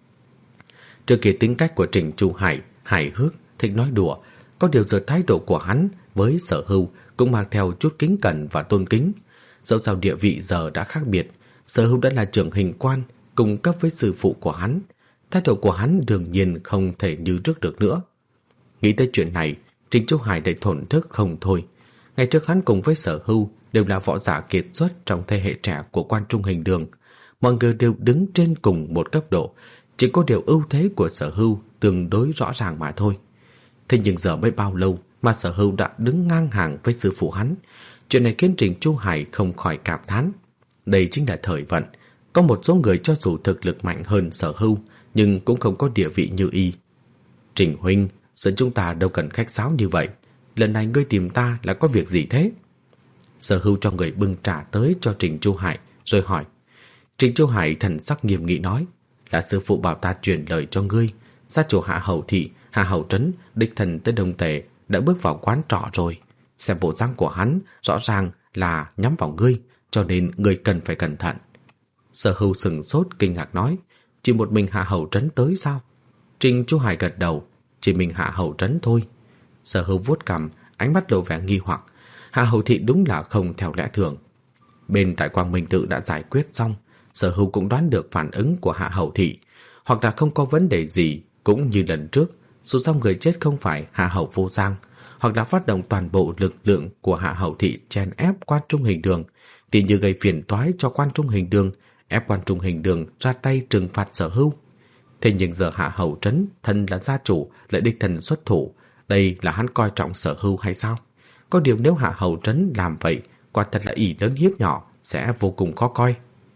Trước kia tính cách của Trình Chu Hải hài hước, thích nói đùa, có điều giờ thái độ của hắn với Sở Hưu cũng mang theo chút kính cẩn và tôn kính. Dẫu sao địa vị giờ đã khác biệt, Sở Hưu đã là trưởng hình quan cùng cấp với sư phụ của hắn, thái độ của hắn đương nhiên không thể như trước được nữa. Nghĩ tới chuyện này, Trình Chu Hải đầy thổn thức không thôi. Ngày trước hắn cùng với Sở Hưu đều là võ giả kiệt xuất trong thế hệ trẻ của Quan Trung Hình Đường, mọi người đều đứng trên cùng một cấp độ, chỉ có điều ưu thế của Sở Hưu tương đối rõ ràng mà thôi. Thế nhưng giờ mới bao lâu mà Sở Hưu đã đứng ngang hàng với sư phụ hắn, chuyện này khiến Trình Chu Hải không khỏi cảm thán. Đây chính là thời vận, có một số người cho dù thực lực mạnh hơn Sở Hưu nhưng cũng không có địa vị như y. Trình huynh, giờ chúng ta đâu cần khách sáo như vậy, lần này ngươi tìm ta là có việc gì thế? Sở Hưu cho người bưng trà tới cho Trình Chu Hải rồi hỏi. Trình Chu Hải thần sắc nghiêm nghị nói, là sư phụ bảo ta truyền lời cho ngươi, gia chủ Hạ Hầu thị, Hạ Hầu trấn đích thân tới Đông Tề đã bước vào quán trọ rồi. Xem bộ dáng của hắn rõ ràng là nhắm vào ngươi, cho nên ngươi cần phải cẩn thận. Sở Hưu sừng sốt kinh ngạc nói, chỉ một mình Hạ Hầu trấn tới sao? Trình Chu Hải gật đầu, chỉ mình Hạ Hầu trấn thôi. Sở Hưu vuốt cằm, ánh mắt lộ vẻ nghi hoặc. Hạ Hầu thị đúng là không theo lẽ thường. Bên tại Quang Minh Tự đã giải quyết xong, Sở Hưu cũng đoán được phản ứng của Hạ Hầu thị, hoặc là không có vấn đề gì, cũng như lần trước, dù sao người chết không phải Hạ Hầu Vô Giang, hoặc là phát động toàn bộ lực lượng của Hạ Hầu thị chèn ép Quan Trung Hình Đường, thì như gây phiền toái cho Quan Trung Hình Đường, ép Quan Trung Hình Đường ra tay trừng phạt Sở Hưu. Thế nhưng giờ Hạ Hầu trấn thân là gia chủ lại đích thân xuất thủ, đây là hắn coi trọng Sở Hưu hay sao? Có điều nếu Hạ Hầu trấn làm vậy, quả thật là ỷ lớn hiếp nhỏ, sẽ vô cùng khó coi.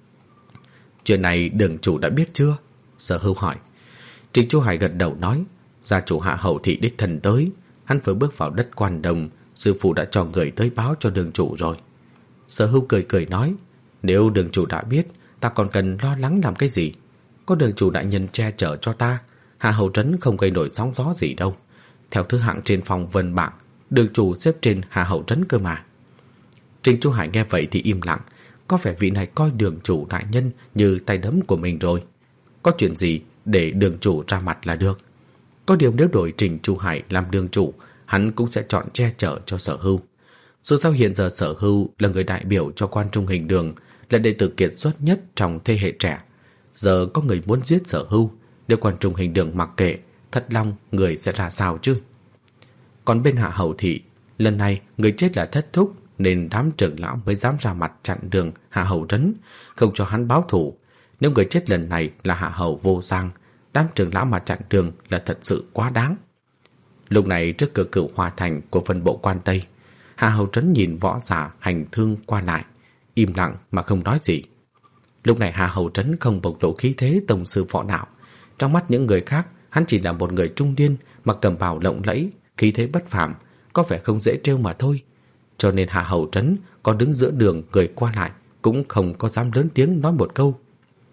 Chuyện này đường chủ đã biết chưa? Sở Hưu hỏi. Trình Chu Hải gật đầu nói, gia chủ Hạ Hầu thị đích thân tới, hắn vừa bước vào đất Quan Đồng, sư phụ đã cho người tới báo cho đường chủ rồi. Sở Hưu cười cười nói, nếu đường chủ đã biết, ta còn cần lo lắng làm cái gì? Có đường chủ đại nhân che chở cho ta, Hạ Hầu trấn không gây nổi sóng gió gì đâu. Theo thứ hạng trên phòng vân bảng, đường chủ xếp trên Hạ Hầu trấn cơ mà. Trình Chu Hải nghe vậy thì im lặng, có vẻ vị này coi đường chủ đại nhân như tay đấm của mình rồi. Có chuyện gì để đường chủ ra mặt là được. Có điều nếu đổi Trình Chu Hải làm đường chủ, hắn cũng sẽ chọn che chở cho Sở Hưu. Dù sao hiện giờ Sở Hưu là người đại biểu cho Quan Trung Hình Đường, là đệ tử kiệt xuất nhất trong thế hệ trẻ. Giờ có người muốn giết Sở Hưu, nếu Quan Trung Hình Đường mặc kệ, thật lòng người sẽ ra sao chứ? Còn bên Hạ Hầu thị, lần này người chết là Thất Thúc, nên đám trưởng lão mới dám ra mặt chặn đường Hạ Hầu trấn, không cho hắn báo thù. Nếu người chết lần này là Hạ Hầu Vô Giang, đám trưởng lão mà chặn đường là thật sự quá đáng. Lúc này trước cửa Cửu Hoa Thành của phân bộ Quan Tây, Hạ Hầu trấn nhìn võ giả hành thương qua lại, im lặng mà không nói gì. Lúc này Hạ Hầu trấn không bộc lộ khí thế tông sư võ đạo. Trong mắt những người khác, hắn chỉ là một người trung niên mặc cẩm bào lộng lẫy, khí thế bất phàm, có vẻ không dễ trêu mà thôi. Cho nên Hạ Hầu trấn có đứng giữa đường người qua lại cũng không có dám lớn tiếng nói một câu.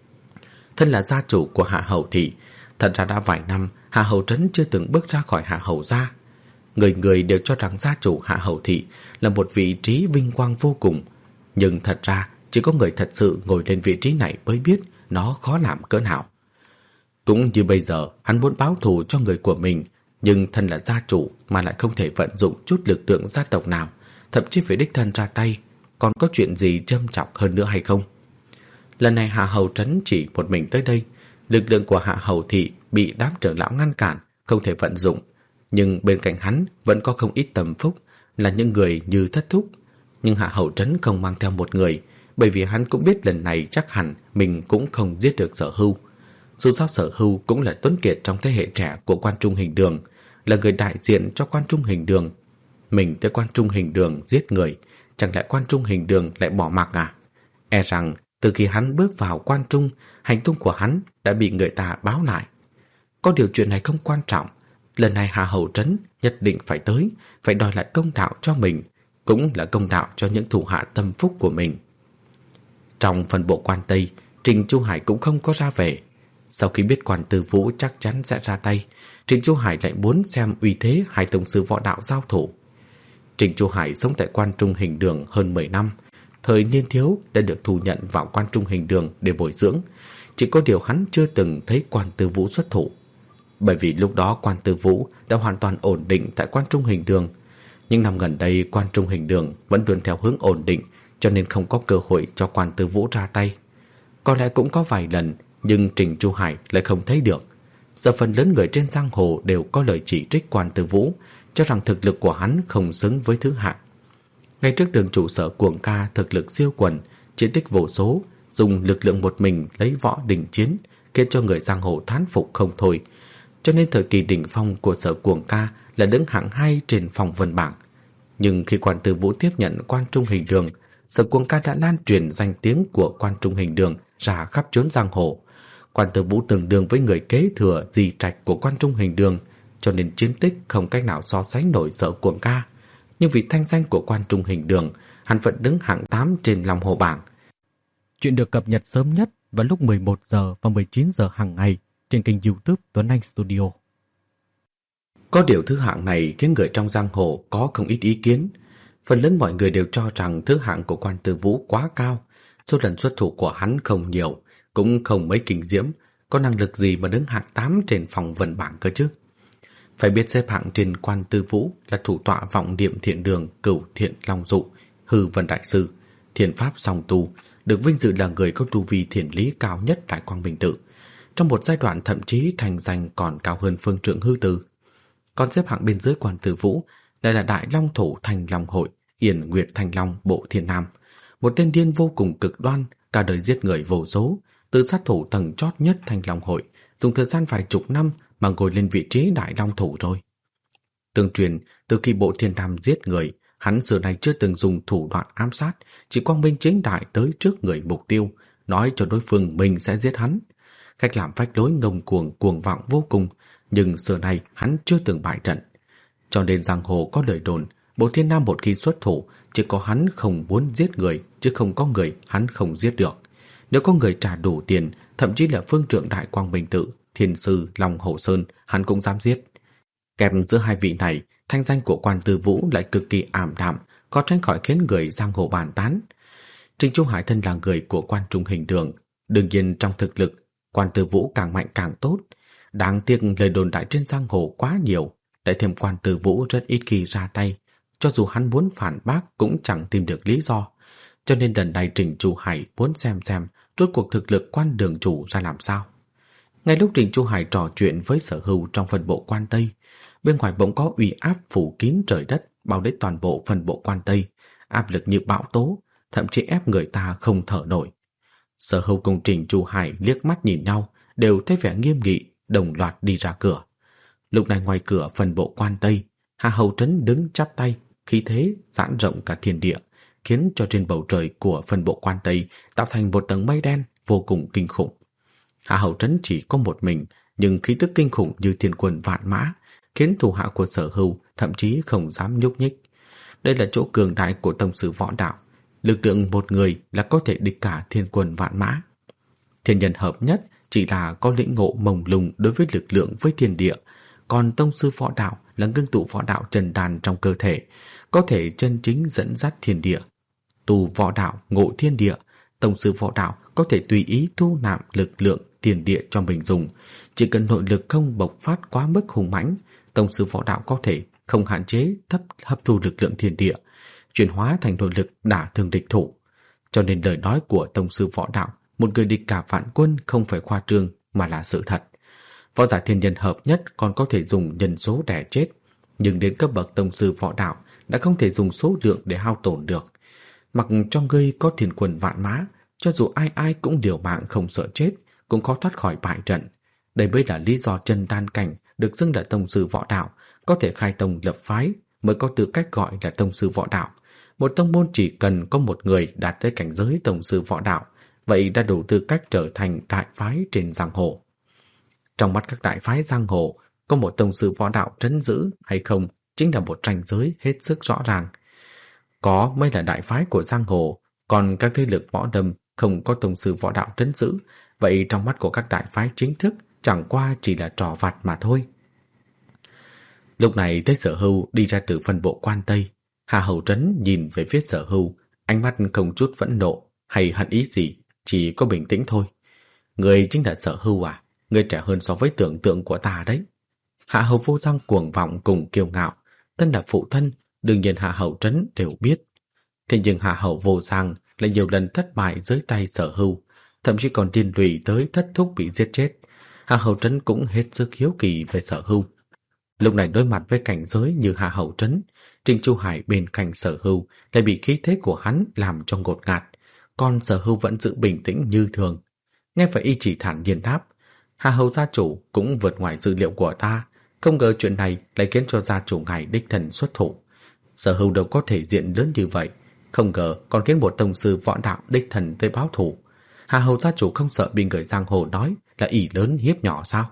Thân là gia chủ của Hạ Hầu thị, thật ra đã vài năm Hạ Hầu trấn chưa từng bước ra khỏi Hạ Hầu gia. Người người đều cho rằng gia chủ Hạ Hầu thị là một vị trí vinh quang vô cùng, nhưng thật ra chỉ có người thật sự ngồi lên vị trí này mới biết nó khó làm cỡ nào. Cũng như bây giờ, hắn muốn báo thù cho người của mình, nhưng thân là gia chủ mà lại không thể vận dụng chút lực lượng gia tộc nào, thậm chí phải đích thân ra tay, còn có chuyện gì châm chọc hơn nữa hay không? Lần này Hạ Hầu trấn chỉ một mình tới đây, lực lượng của Hạ Hầu thị bị đám trưởng lão ngăn cản, không thể vận dụng, nhưng bên cạnh hắn vẫn có không ít tâm phúc, là những người như Thất Thúc. Nhưng Hạ Hầu trấn không mang theo một người, bởi vì hắn cũng biết lần này chắc hẳn mình cũng không giết được Sở Hưu. Dù sao Sở Hưu cũng là tuấn kiệt trong thế hệ trẻ của Quan Trung Hình Đường, là người đại diện cho Quan Trung Hình Đường. Mình tới Quan Trung Hình Đường giết người, chẳng lẽ Quan Trung Hình Đường lại bỏ mặc à? E rằng từ khi hắn bước vào Quan Trung, hành tung của hắn đã bị người ta báo lại. Có điều chuyện này không quan trọng, lần này Hạ Hầu trấn nhất định phải tới, phải đòi lại công đạo cho mình, cũng là công đạo cho những thủ hạ tâm phúc của mình. Trong phần bộ Quan Tây, Trình Chu Hải cũng không có ra về. Sau khi biết Quan Tư Vũ chắc chắn sẽ ra tay, Trình Chu Hải lại muốn xem uy thế hai tông sư võ đạo giao thủ. Trình Chu Hải sống tại Quan Trung Hình Đường hơn mười năm, thời niên thiếu đã được thu nhận vào Quan Trung Hình Đường để bồi dưỡng. Chỉ có điều hắn chưa từng thấy Quan Tư Vũ xuất thủ, bởi vì lúc đó Quan Tư Vũ đã hoàn toàn ổn định tại Quan Trung Hình Đường. Nhưng năm gần đây Quan Trung Hình Đường vẫn luôn theo hướng ổn định, cho nên không có cơ hội cho Quan Tư Vũ ra tay. Có lẽ cũng có vài lần, nhưng Trình Chu Hải lại không thấy được. Giờ phần lớn người trên giang hồ đều có lời chỉ trích Quan Tư Vũ, cho rằng thực lực của hắn không xứng với thứ hạng. Ngay trước đường trụ sở Cuồng Ca thực lực siêu quần, chiến tích vô số, dùng lực lượng một mình lấy võ đình chiến, khiến cho người giang hồ thán phục không thôi. Cho nên thời kỳ đỉnh phong của sở Cuồng Ca là đứng hạng hai trên phong vân bảng. Nhưng khi Quan Tư Vũ tiếp nhận Quan Trung Hình Đường, sở Cuồng Ca đã lan truyền danh tiếng của Quan Trung Hình Đường ra khắp chốn giang hồ. Quan Tư Vũ tương đương với người kế thừa di trạch của Quan Trung Hình Đường, cho nên chiến tích không cách nào so sánh nổi sở Cuồng Ca. Nhưng vì thanh danh của Quan Trung Hình Đường, hắn vẫn đứng hạng tám trên Long Hồ bảng. Chuyện được cập nhật sớm nhất vào lúc mười một giờ và mười chín giờ hàng ngày trên kênh YouTube Tuấn Anh Studio. Có điều thứ hạng này khiến người trong giang hồ có không ít ý kiến. Phần lớn mọi người đều cho rằng thứ hạng của Quan Tư Vũ quá cao, số lần xuất thủ của hắn không nhiều, cũng không mấy kinh diễm, có năng lực gì mà đứng hạng tám trên phong vân bảng cơ chứ. Phải biết xếp hạng trên Quan Tư Vũ là thủ tọa Vọng Điệm Thiện Đường, Cửu Thiện Long Dụ, Hư Vân Đại Sư, Thiền Pháp Song Tu, được vinh dự là người có tu vi thiền lý cao nhất tại Quang Bình Tự. Trong một giai đoạn thậm chí thành danh còn cao hơn Phương Trượng Hư Từ. Còn xếp hạng bên dưới Quan Tư Vũ lại là Đại Long Thủ Thành Long Hội, Yển Nguyệt Thành Long Bộ Thiên Nam, một tên điên vô cùng cực đoan, cả đời giết người vô số, từ sát thủ tầng chót nhất Thành Long Hội, dùng thời gian vài chục năm mà ngồi lên vị trí Đại Long Thủ rồi. Tương truyền, từ khi Bộ Thiên Nam giết người, hắn xưa nay chưa từng dùng thủ đoạn ám sát, chỉ quang minh chính đại tới trước người mục tiêu, nói cho đối phương mình sẽ giết hắn. Cách làm phách lối ngông cuồng cuồng vọng vô cùng, nhưng xưa nay hắn chưa từng bại trận. Cho nên giang hồ có lời đồn, Bộ Thiên Nam một khi xuất thủ, chỉ có hắn không muốn giết người, chứ không có người hắn không giết được. Nếu có người trả đủ tiền, thậm chí là Phương Trượng Đại Quang Bình Tự, Thiên Sư Long Hổ Sơn, hắn cũng dám giết. Kèm giữa hai vị này, thanh danh của Quan Tư Vũ lại cực kỳ ảm đạm, có tránh khỏi khiến người giang hồ bàn tán. Trình Chu Hải thân là người của Quan Trung Hình Đường, đương nhiên trong thực lực, Quan Tư Vũ càng mạnh càng tốt. Đáng tiếc lời đồn đại trên giang hồ quá nhiều, lại thêm Quan Tư Vũ rất ít khi ra tay, cho dù hắn muốn phản bác cũng chẳng tìm được lý do. Cho nên lần này Trình Chu Hải muốn xem xem rốt cuộc thực lực Quan đường chủ ra làm sao. Ngay lúc Trình Chu Hải trò chuyện với Sở Hưu trong phần bộ Quan Tây, bên ngoài bỗng có uy áp phủ kín trời đất bao lấy toàn bộ phần bộ Quan Tây, áp lực như bão tố, thậm chí ép người ta không thở nổi. Sở Hưu cùng Trình Chu Hải liếc mắt nhìn nhau, đều thấy vẻ nghiêm nghị, đồng loạt đi ra cửa. Lúc này ngoài cửa phần bộ Quan Tây, Hà Hầu Trấn đứng chắp tay, khí thế giãn rộng cả thiên địa, khiến cho trên bầu trời của phần bộ Quan Tây tạo thành một tầng mây đen vô cùng kinh khủng. Hà Hầu Trấn chỉ có một mình, nhưng khí tức kinh khủng như thiên quân vạn mã, khiến thủ hạ của Sở Hưu thậm chí không dám nhúc nhích. Đây là chỗ cường đại của tông sư võ đạo, lực lượng một người là có thể địch cả thiên quân vạn mã. Thiên nhân hợp nhất chỉ là có lĩnh ngộ mông lung đối với lực lượng với thiên địa, còn tông sư võ đạo là ngưng tụ võ đạo trần đàn trong cơ thể, có thể chân chính dẫn dắt thiên địa. Tu võ đạo ngộ thiên địa, tông sư võ đạo có thể tùy ý thu nạp lực lượng thiên địa cho mình dùng, chỉ cần nội lực không bộc phát quá mức hùng mãnh, tông sư võ đạo có thể không hạn chế thấp hấp thu lực lượng thiên địa, chuyển hóa thành nội lực đả thương địch thủ. Cho nên lời nói của tông sư võ đạo, một người địch cả vạn quân không phải khoa trương mà là sự thật. Võ giả thiên nhân hợp nhất còn có thể dùng nhân số đè chết, nhưng đến cấp bậc tông sư võ đạo đã không thể dùng số lượng để hao tổn được. Mặc cho ngươi có thiên quân vạn mã, cho dù ai ai cũng liều mạng không sợ chết, cũng khó thoát khỏi bại trận. Đây mới là lý do chân đan cảnh được xưng là tông sư võ đạo, có thể khai tông lập phái mới có tư cách gọi là tông sư võ đạo. Một tông môn chỉ cần có một người đạt tới cảnh giới tông sư võ đạo, vậy đã đủ tư cách trở thành đại phái trên giang hồ. Trong mắt các đại phái giang hồ, có một tông sư võ đạo trấn giữ hay không chính là một ranh giới hết sức rõ ràng. Có mới là đại phái của giang hồ, còn các thế lực võ lâm không có tông sư võ đạo trấn giữ, vậy trong mắt của các đại phái chính thức chẳng qua chỉ là trò vặt mà thôi. Lúc này thấy Sở Hưu đi ra từ phân bộ Quan Tây, Hà Hậu Trấn nhìn về phía Sở Hưu, ánh mắt không chút phẫn nộ hay hận ý gì, chỉ có bình tĩnh thôi. Người chính là Sở Hưu à? Người trẻ hơn so với tưởng tượng của ta đấy. Hạ Hầu Vô Giang cuồng vọng cùng kiêu ngạo, thân là phụ thân, đương nhiên Hạ Hậu Trấn đều biết. Thế nhưng Hạ Hầu Vô Giang lại nhiều lần thất bại dưới tay Sở Hưu, thậm chí còn liên lụy tới thất thúc bị giết chết. Hạ Hậu Trấn cũng hết sức hiếu kỳ về Sở Hưu. Lúc này đối mặt với cảnh giới như Hạ Hậu Trấn, Trình Chu Hải bên cạnh Sở Hưu lại bị khí thế của hắn làm cho ngột ngạt, còn Sở Hưu vẫn giữ bình tĩnh như thường. Nghe phải y chỉ thản nhiên đáp, Hạ Hầu gia chủ cũng vượt ngoài dữ liệu của ta, không ngờ chuyện này lại khiến cho gia chủ ngài đích thần xuất thủ. Sở Hưu đâu có thể diện lớn như vậy, không ngờ còn khiến một tông sư võ đạo đích thần tới báo thù. Hạ Hầu gia chủ không sợ bị người giang hồ nói là ỷ lớn hiếp nhỏ sao?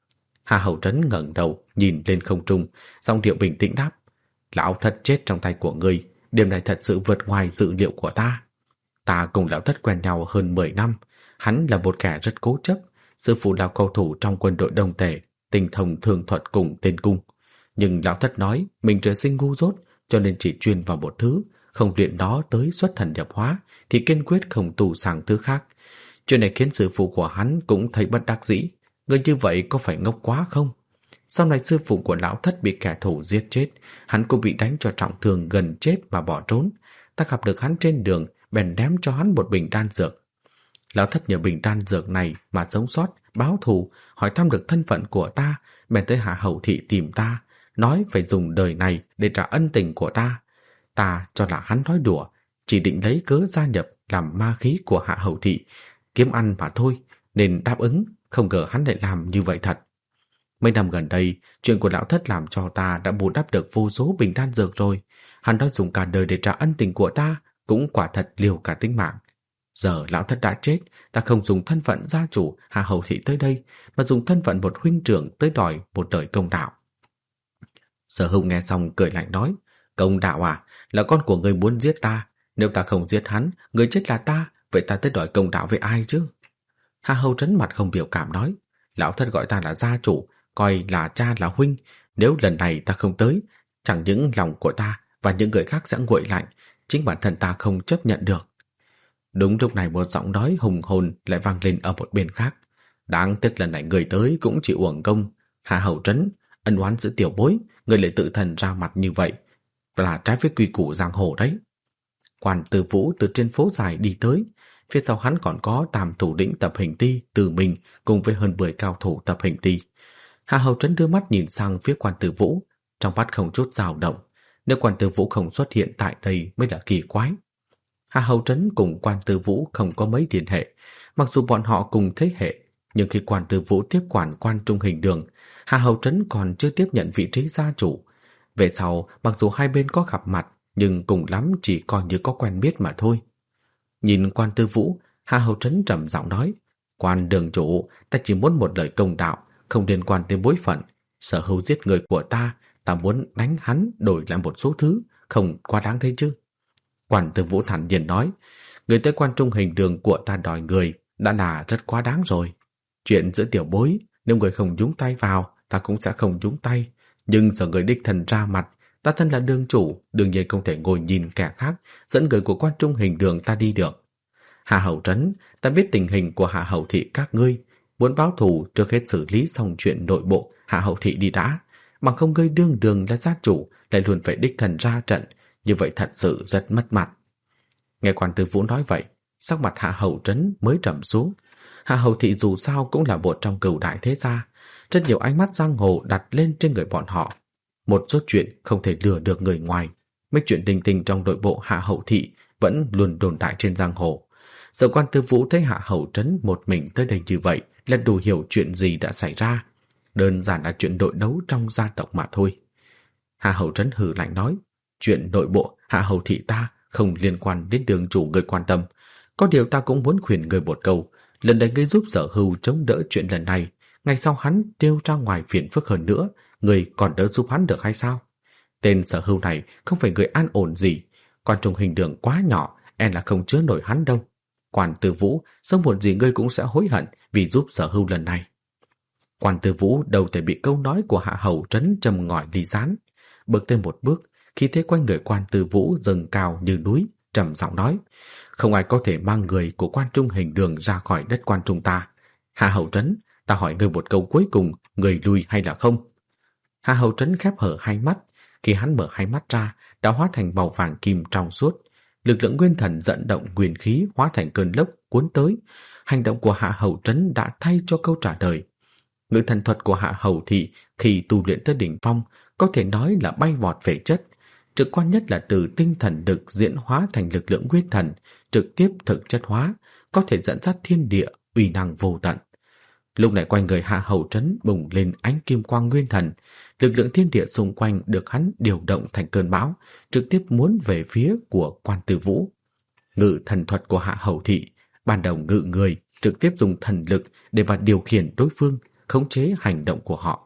Hạ Hầu Trấn ngẩng đầu nhìn lên không trung, giọng điệu bình tĩnh đáp, lão thất chết trong tay của ngươi, điểm này thật sự vượt ngoài dự liệu của ta. Ta cùng lão thất quen nhau hơn mười năm, hắn là một kẻ rất cố chấp, sư phụ là cầu thủ trong quân đội Đông Tề, tinh thông thương thuật cùng tên cung. Nhưng lão thất nói mình trời sinh ngu dốt, cho nên chỉ chuyên vào một thứ, không luyện đó tới xuất thần nhập hóa, thì kiên quyết không tu sang thứ khác. Chuyện này khiến sư phụ của hắn cũng thấy bất đắc dĩ. Người như vậy có phải ngốc quá không? Sau này sư phụ của lão thất bị kẻ thù giết chết, hắn cũng bị đánh cho trọng thương gần chết mà bỏ trốn. Ta gặp được hắn trên đường, bèn ném cho hắn một bình đan dược. Lão thất nhờ bình đan dược này mà sống sót, báo thù, hỏi thăm được thân phận của ta, bèn tới Hạ Hậu thị tìm ta, nói phải dùng đời này để trả ân tình của ta. Ta cho là hắn nói đùa, chỉ định lấy cớ gia nhập làm ma khí của Hạ Hậu thị, kiếm ăn mà thôi, nên đáp ứng, không ngờ hắn lại làm như vậy thật. Mấy năm gần đây, chuyện của lão thất làm cho ta đã bù đắp được vô số bình đan dược rồi. Hắn đã dùng cả đời để trả ân tình của ta, cũng quả thật liều cả tính mạng. Giờ lão thất đã chết, ta không dùng thân phận gia chủ Hạ Hầu thị tới đây, mà dùng thân phận một huynh trưởng tới đòi một đời công đạo. Sở Hưu nghe xong cười lạnh nói, công đạo à, là con của người muốn giết ta, nếu ta không giết hắn, người chết là ta, vậy ta tới đòi công đạo với ai chứ? Hạ Hầu Trấn mặt không biểu cảm nói, lão thất gọi ta là gia chủ, coi là cha là huynh, nếu lần này ta không tới, chẳng những lòng của ta và những người khác sẽ nguội lạnh, chính bản thân ta không chấp nhận được. Đúng lúc này một giọng nói hùng hồn lại vang lên ở một bên khác. Đáng tiếc lần này người tới cũng chỉ uổng công. Hạ Hầu Trấn, ân oán giữa tiểu bối, người lại tự thần ra mặt như vậy, là trái với quy củ giang hồ đấy. Quan Tư Vũ từ trên phố dài đi tới, phía sau hắn còn có tam thủ lĩnh tập hình ti Từ mình cùng với hơn mười cao thủ tập hình ti. Hạ Hầu Trấn đưa mắt nhìn sang phía Quan Tư Vũ, trong mắt không chút dao động. Nếu Quan Tư Vũ không xuất hiện tại đây mới là kỳ quái. Hạ Hầu Trấn cùng Quan Tư Vũ không có mấy liên hệ, mặc dù bọn họ cùng thế hệ, nhưng khi Quan Tư Vũ tiếp quản Quan Trung Hình Đường, Hạ Hầu Trấn còn chưa tiếp nhận vị trí gia chủ. Về sau, mặc dù hai bên có gặp mặt, nhưng cùng lắm chỉ coi như có quen biết mà thôi. Nhìn Quan Tư Vũ, Hạ Hầu Trấn trầm giọng nói, Quan đường chủ, ta chỉ muốn một lời công đạo, không liên quan tới bối phận. Sở Hưu giết người của ta, ta muốn đánh hắn đổi lại một số thứ, không quá đáng đấy chứ. Quan Tư Vũ thản nhiên nói, người tới Quan Trung Hình Đường của ta đòi người đã là rất quá đáng rồi. Chuyện giữa tiểu bối, nếu người không nhúng tay vào, ta cũng sẽ không nhúng tay. Nhưng giờ người đích thần ra mặt, ta thân là đương chủ, đương nhiên không thể ngồi nhìn kẻ khác dẫn người của Quan Trung Hình Đường ta đi được. Hạ Hầu Trấn, ta biết tình hình của Hạ Hầu thị các ngươi, muốn báo thù trước hết xử lý xong chuyện nội bộ Hạ Hầu thị đi đã, bằng không ngươi đương đường là gia chủ lại luôn phải đích thần ra trận, như vậy thật sự rất mất mặt. Nghe Quan Tư Vũ nói vậy, sắc mặt Hạ Hầu Trấn mới trầm xuống. Hạ Hầu thị dù sao cũng là một trong cửu đại thế gia, rất nhiều ánh mắt giang hồ đặt lên trên người bọn họ. Một số chuyện không thể lừa được người ngoài, mấy chuyện tình tình trong nội bộ Hạ Hầu thị vẫn luôn đồn đại trên giang hồ. Giờ Quan Tư Vũ thấy Hạ Hầu Trấn một mình tới đây như vậy là đủ hiểu chuyện gì đã xảy ra. Đơn giản là chuyện nội đấu trong gia tộc mà thôi. Hạ Hầu Trấn hừ lạnh nói, chuyện nội bộ Hạ Hầu thị ta không liên quan đến đường chủ người quan tâm. Có điều ta cũng muốn khuyên người một câu, lần này ngươi giúp Sở Hưu chống đỡ chuyện lần này, ngày sau hắn trêu ra ngoài phiền phức hơn nữa, người còn đỡ giúp hắn được hay sao? Tên Sở Hưu này không phải người an ổn gì, Quan Trung Hình Đường quá nhỏ, e là không chứa nổi hắn đâu. Quan Tư Vũ, sớm muộn gì ngươi cũng sẽ hối hận vì giúp Sở Hưu lần này. Quan Tư Vũ đầu thể bị câu nói của Hạ Hầu Trấn châm ngòi ly gián, bước thêm một bước, Khi thế quanh người Quan Tư Vũ dâng cao như núi, trầm giọng nói: "Không ai có thể mang người của Quan Trung Hình Đường ra khỏi đất Quan Trung ta. Hạ Hầu Trấn, ta hỏi ngươi một câu cuối cùng, người lui hay là không?" Hạ Hầu Trấn khép hở hai mắt, khi hắn mở hai mắt ra, đã hóa thành màu vàng kim trong suốt. Lực lượng nguyên thần dẫn động nguyên khí hóa thành cơn lốc cuốn tới. Hành động của Hạ Hầu Trấn đã thay cho câu trả lời. Ngự thần thuật của Hạ Hầu Thị khi tu luyện tới đỉnh phong có thể nói là bay vọt về chất. Trực quan nhất là từ tinh thần lực diễn hóa thành lực lượng nguyên thần, trực tiếp thực chất hóa, có thể dẫn dắt thiên địa, uy năng vô tận. Lúc này quanh người Hạ Hầu Trấn bùng lên ánh kim quang nguyên thần, lực lượng thiên địa xung quanh được hắn điều động thành cơn bão, trực tiếp muốn về phía của Quan Tư Vũ. Ngự thần thuật của Hạ Hầu Thị, ban đầu ngự người, trực tiếp dùng thần lực để mà điều khiển đối phương, khống chế hành động của họ.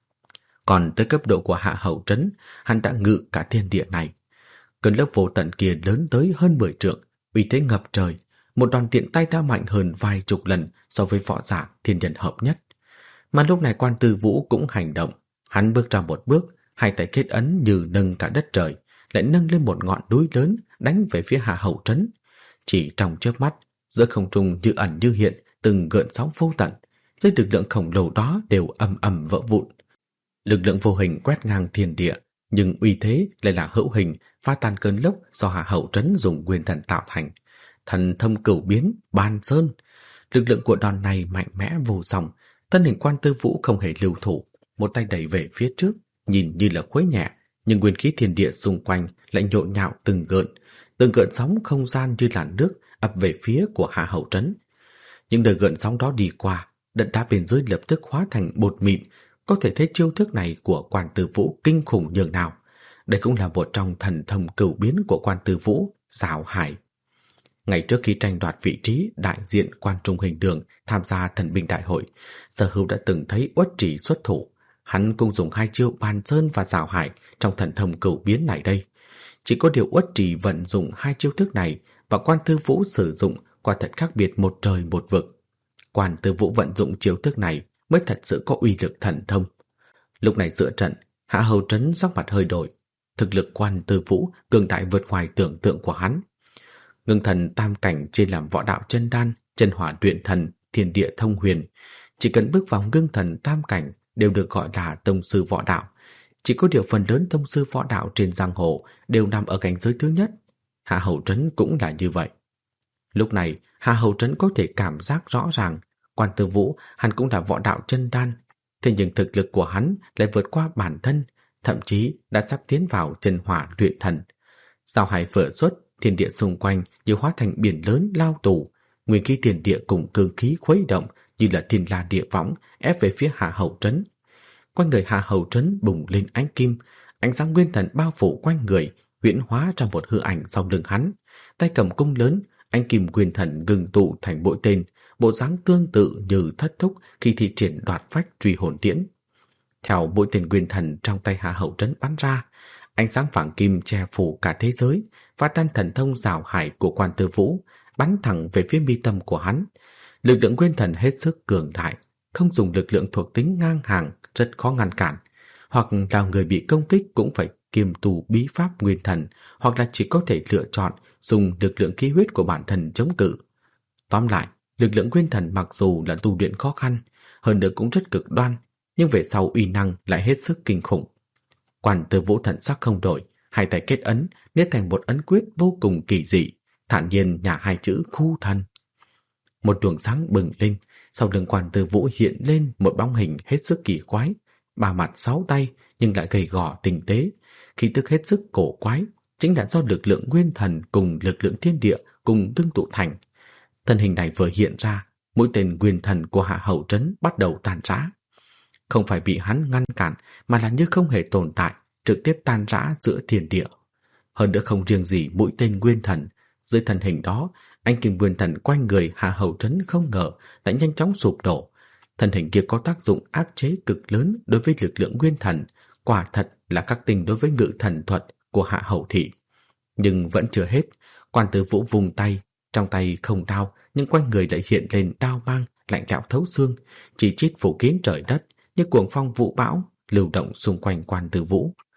Còn tới cấp độ của Hạ Hầu Trấn, hắn đã ngự cả thiên địa này. Cơn lốc vô tận kia lớn tới hơn mười trượng, uy thế ngập trời, một đòn tiện tay đã mạnh hơn vài chục lần so với võ giả thiên nhân hợp nhất. Mà lúc này Quan Tư Vũ cũng hành động, hắn bước ra một bước, hai tay kết ấn như nâng cả đất trời, lại nâng lên một ngọn núi lớn đánh về phía Hạ Hầu Trấn. Chỉ trong chớp mắt, giữa không trung như ẩn như hiện từng gợn sóng vô tận, dưới lực lượng khổng lồ đó đều ầm ầm vỡ vụn. Lực lượng vô hình quét ngang thiên địa, nhưng uy thế lại là hữu hình, phá tan cơn lốc do Hạ Hầu Trấn dùng nguyên thần tạo thành. Thần thông cửu biến, ban sơn. Lực lượng của đòn này mạnh mẽ vô song, thân hình Quan Tư Vũ không hề lưu thủ, một tay đẩy về phía trước, nhìn như là khuấy nhẹ, nhưng nguyên khí thiên địa xung quanh lại nhộn nhạo từng gợn, từng gợn sóng không gian như làn nước ập về phía của Hạ Hầu Trấn. Những đời gợn sóng đó đi qua, đất đá bên dưới lập tức hóa thành bột mịn, có thể thấy chiêu thức này của Quan Tư Vũ kinh khủng nhường nào. Đây cũng là một trong thần thông cửu biến của Quan Tư Vũ, Giảo Hải. Ngày trước khi tranh đoạt vị trí đại diện Quan Trung Hình Đường tham gia thần binh đại hội, Sở Hữu đã từng thấy Uất Trì xuất thủ. Hắn cũng dùng hai chiêu Ban Sơn và Giảo Hải trong thần thông cửu biến này đây. Chỉ có điều Uất Trì vận dụng hai chiêu thức này và Quan Tư Vũ sử dụng quả thật khác biệt một trời một vực. Quan Tư Vũ vận dụng chiêu thức này mới thật sự có uy lực thần thông. Lúc này giữa trận, Hạ Hầu Trấn sắc mặt hơi đổi. Thực lực Quan Tư Vũ cường đại vượt ngoài tưởng tượng của hắn. Ngưng thần tam cảnh chia làm võ đạo chân đan, chân hỏa luyện thần, thiên địa thông huyền. Chỉ cần bước vào ngưng thần tam cảnh đều được gọi là tông sư võ đạo. Chỉ có điều phần lớn tông sư võ đạo trên giang hồ đều nằm ở cảnh giới thứ nhất. Hạ Hầu Trấn cũng là như vậy. Lúc này, Hạ Hầu Trấn có thể cảm giác rõ ràng Quan Tư Vũ hắn cũng là võ đạo chân đan, thế nhưng thực lực của hắn lại vượt qua bản thân, thậm chí đã sắp tiến vào chân hỏa luyện thần. Giảo Hải phở xuất, thiên địa xung quanh như hóa thành biển lớn lao tù, nguyên khí thiên địa cùng cương khí khuấy động như là thiên la địa võng ép về phía Hạ Hầu Trấn. Quanh người Hạ Hầu Trấn bùng lên ánh kim, ánh sáng nguyên thần bao phủ quanh người, huyễn hóa ra một hư ảnh sau lưng hắn, tay cầm cung lớn, ánh kim nguyên thần ngừng tụ thành mũi tên, bộ dáng tương tự như thất thúc khi thi triển đoạt phách truy hồn tiễn. Theo mũi tên nguyên thần trong tay Hạ Hầu Trấn bắn ra, ánh sáng phảng kim che phủ cả thế giới, phá tan thần thông Giảo Hải của Quan Tư Vũ, bắn thẳng về phía mi tâm của hắn. Lực lượng nguyên thần hết sức cường đại, không dùng lực lượng thuộc tính ngang hàng rất khó ngăn cản, hoặc là người bị công kích cũng phải kiềm tù bí pháp nguyên thần, hoặc là chỉ có thể lựa chọn dùng lực lượng khí huyết của bản thân chống cự. Tóm lại, lực lượng nguyên thần mặc dù là tu luyện khó khăn, hơn nữa cũng rất cực đoan, nhưng về sau uy năng lại hết sức kinh khủng. Quan Tư Vũ thần sắc không đổi, hai tay kết ấn, nết thành một ấn quyết vô cùng kỳ dị, thản nhiên nhả hai chữ khu thần. Một luồng sáng bừng lên, sau lưng Quan Tư Vũ hiện lên một bóng hình hết sức kỳ quái, ba mặt sáu tay nhưng lại gầy gò tinh tế, khí tức hết sức cổ quái, chính là do lực lượng nguyên thần cùng lực lượng thiên địa cùng tương tụ thành. Thân hình này vừa hiện ra, mũi tên nguyên thần của Hạ Hầu Trấn bắt đầu tan rã. Không phải bị hắn ngăn cản, mà là như không hề tồn tại, trực tiếp tan rã giữa thiên địa. Hơn nữa không riêng gì mũi tên nguyên thần, dưới thân hình đó, anh kim nguyên thần quanh người Hạ Hầu Trấn không ngờ đã nhanh chóng sụp đổ. Thân hình kia có tác dụng áp chế cực lớn đối với lực lượng nguyên thần, quả thật là khắc tinh đối với ngự thần thuật của Hạ Hầu Thị. Nhưng vẫn chưa hết, Quan Tư Vũ vùng tay, trong tay không đao, nhưng quanh người lại hiện lên đao mang, lạnh lẽo thấu xương, chỉ chít phủ kín trời đất, như cuồng phong vũ bão lưu động xung quanh Quan Tư Vũ.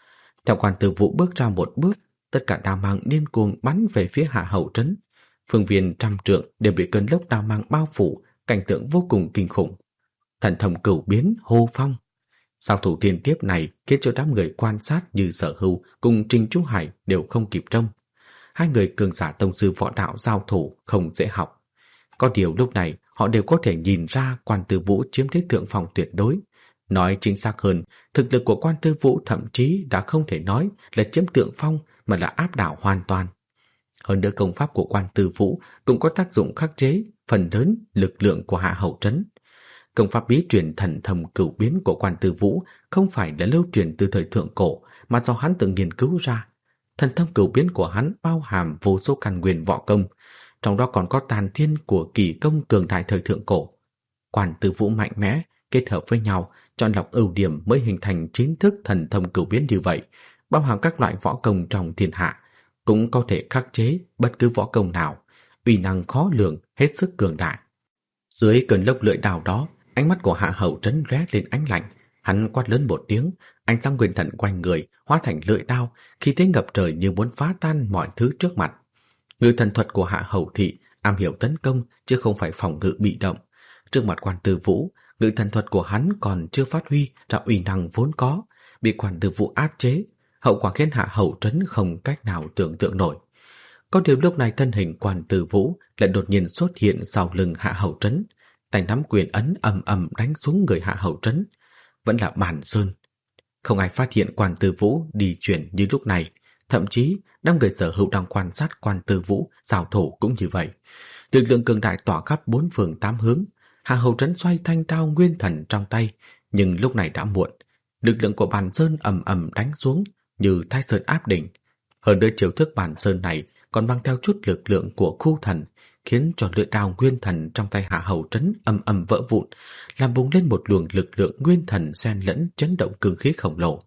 Theo Quan Tư Vũ bước ra một bước, tất cả đao mang điên cuồng bắn về phía Hạ Hậu Trấn. Phương viên trăm trượng đều bị cơn lốc đao mang bao phủ, cảnh tượng vô cùng kinh khủng. Thần thông cửu biến hô phong. Sao thủ thiên tiếp này khiến cho đám người quan sát như Sở Hưu cùng Trình Chu Hải đều không kịp trông. Hai người cường giả tông sư võ đạo giao thủ không dễ học. Có điều lúc này họ đều có thể nhìn ra Quan Tư Vũ chiếm thế thượng phong tuyệt đối. Nói chính xác hơn, thực lực của Quan Tư Vũ thậm chí đã không thể nói là chiếm thượng phong mà là áp đảo hoàn toàn. Hơn nữa công pháp của Quan Tư Vũ cũng có tác dụng khắc chế phần lớn lực lượng của Hạ Hậu Trấn. Công pháp bí truyền thần thông cửu biến của Quan Tư Vũ không phải là lưu truyền từ thời thượng cổ mà do hắn tự nghiên cứu ra. Thần thông cửu biến của hắn bao hàm vô số căn nguyên võ công, trong đó còn có tàn thiên của kỳ công cường đại thời thượng cổ. Quan Tư Vũ mạnh mẽ kết hợp với nhau, chọn lọc ưu điểm mới hình thành chính thức thần thông cửu biến như vậy, bao hàm các loại võ công trong thiên hạ, cũng có thể khắc chế bất cứ võ công nào, uy năng khó lường, hết sức cường đại. Dưới cơn lốc lưỡi đào đó, ánh mắt của Hạ Hậu Trấn lóe lên ánh lạnh, hắn quát lớn một tiếng, ánh sáng nguyên thần quanh người hóa thành lưỡi đao, khí thế ngập trời như muốn phá tan mọi thứ trước mặt. Ngự thần thuật của Hạ Hậu thị am hiểu tấn công chứ không phải phòng ngự bị động. Trước mặt Quan Tư Vũ, ngự thần thuật của hắn còn chưa phát huy ra uy năng vốn có, bị Quan Tư Vũ áp chế, hậu quả khiến Hạ Hậu Trấn không cách nào tưởng tượng nổi. Có điều lúc này thân hình Quan Tư Vũ lại đột nhiên xuất hiện sau lưng Hạ Hậu Trấn, tay nắm quyền ấn ầm ầm đánh xuống người Hạ Hậu Trấn. Vẫn là Bản Sơn. Không ai phát hiện Quan Tư Vũ đi chuyển như lúc này, thậm chí đám người Sở Hữu đang quan sát Quan Tư Vũ giao thủ cũng như vậy. Lực lượng cường đại tỏa khắp bốn phương tám hướng. Hạ Hậu Trấn xoay thanh đao nguyên thần trong tay, nhưng lúc này đã muộn. Lực lượng của Bản Sơn ầm ầm đánh xuống như Thái Sơn áp đỉnh. Hơn nữa chiêu thức Bản Sơn này còn mang theo chút lực lượng của khu thần, khiến cho lưỡi đao nguyên thần trong tay Hạ Hậu Trấn ầm ầm vỡ vụn, làm bùng lên một luồng lực lượng nguyên thần xen lẫn chấn động cương khí khổng lồ.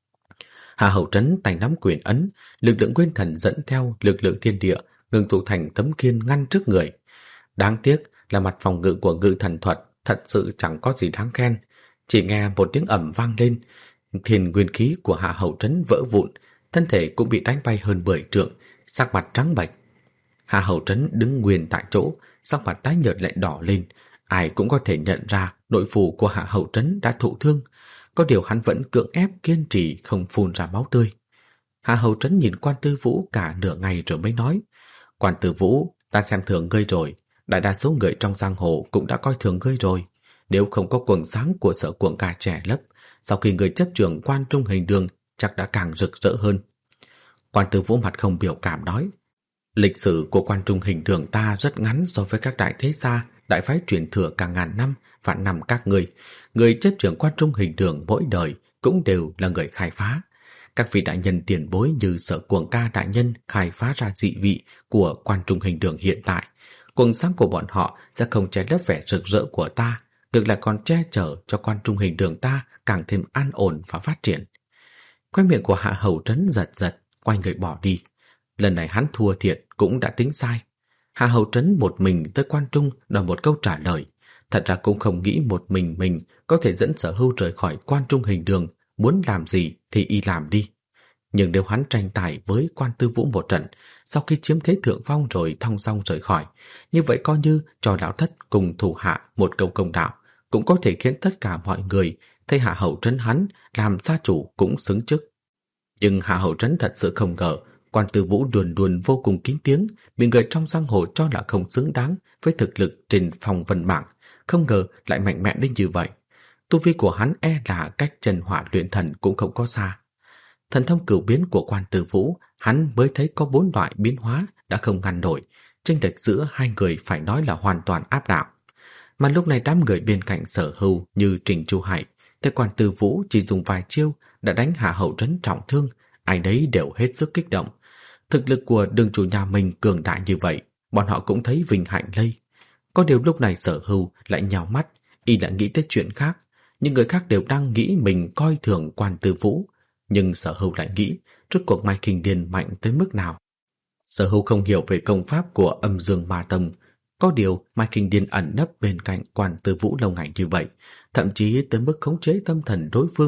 Hạ Hậu Trấn tay nắm quyền ấn, lực lượng nguyên thần dẫn theo lực lượng thiên địa ngưng tụ thành tấm khiên ngăn trước người. Đáng tiếc là mặt phòng ngự của ngự thần thuật thật sự chẳng có gì đáng khen. Chỉ nghe một tiếng ầm vang lên, thiên nguyên khí của Hạ Hậu Trấn vỡ vụn, thân thể cũng bị đánh bay hơn mười trượng, sắc mặt trắng bệch. Hạ Hậu Trấn đứng nguyên tại chỗ, sắc mặt tái nhợt lại đỏ lên. Ai cũng có thể nhận ra nội phủ của Hạ Hậu Trấn đã thụ thương, có điều hắn vẫn cưỡng ép kiên trì không phun ra máu tươi. Hạ Hậu Trấn nhìn Quan Tư Vũ cả nửa ngày rồi mới nói: Quan Tư Vũ, ta xem thường ngươi rồi. Đại đa số người trong giang hồ cũng đã coi thường ngươi rồi. Nếu không có quầng sáng của Sở Cuồng Ca trẻ lấp, sau khi ngươi chấp trưởng Quan Trung Hình Đường chắc đã càng rực rỡ hơn. Quan Tư Vũ mặt không biểu cảm nói: Lịch sử của Quan Trung Hình Đường ta rất ngắn so với các đại thế gia, đại phái truyền thừa cả ngàn năm, vạn năm các người. Người chấp trưởng Quan Trung Hình Đường mỗi đời cũng đều là người khai phá. Các vị đại nhân tiền bối như Sở Cuồng Ca đại nhân khai phá ra dị vị của Quan Trung Hình Đường hiện tại. Quầng sáng của bọn họ sẽ không che lấp vẻ rực rỡ của ta, ngược lại còn che chở cho Quan Trung Hình Đường ta càng thêm an ổn và phát triển. Khóe miệng của Hạ Hậu Trấn giật giật, quay người bỏ đi. Lần này hắn thua thiệt cũng đã tính sai. Hạ Hậu Trấn một mình tới Quan Trung đòi một câu trả lời. Thật ra cũng không nghĩ một mình mình có thể dẫn Sở Hưu rời khỏi Quan Trung Hình Đường, muốn làm gì thì y làm đi. Nhưng nếu hắn tranh tài với Quan Tư Vũ một trận, sau khi chiếm thế thượng phong rồi thong dong rời khỏi, như vậy coi như cho lão thất cùng thủ hạ một câu công đạo, cũng có thể khiến tất cả mọi người thấy Hạ Hậu Trấn hắn làm gia chủ cũng xứng chức. Nhưng Hạ Hậu Trấn thật sự không ngờ Quan Tư Vũ luôn luôn vô cùng kính tiếng, bị người trong giang hồ cho là không xứng đáng với thực lực trên phong vân bảng, không ngờ lại mạnh mẽ đến như vậy. Tu vi của hắn e là cách Trần Hỏa luyện thần cũng không có xa. Thần thông cửu biến của Quan Tư Vũ, hắn mới thấy có bốn loại biến hóa đã không ngăn nổi, chênh lệch giữa hai người phải nói là hoàn toàn áp đảo. Mà lúc này đám người bên cạnh Sở Hưu như Trình Chu Hải, thấy Quan Tư Vũ chỉ dùng vài chiêu đã đánh Hạ Hậu Trấn trọng thương, ai đấy đều hết sức kích động. Thực lực của đường chủ nhà mình cường đại như vậy, bọn họ cũng thấy vinh hạnh lây. Có điều lúc này Sở Hưu lại nhào mắt, y lại nghĩ tới chuyện khác. Những người khác đều đang nghĩ mình coi thường Quan Tư Vũ, nhưng Sở Hưu lại nghĩ rốt cuộc Mai Kinh Điền mạnh tới mức nào. Sở Hưu không hiểu về công pháp của Âm Dương Ma Tông, có điều Mai Kinh Điền ẩn nấp bên cạnh Quan Tư Vũ lâu ngày như vậy, thậm chí tới mức khống chế tâm thần đối phương,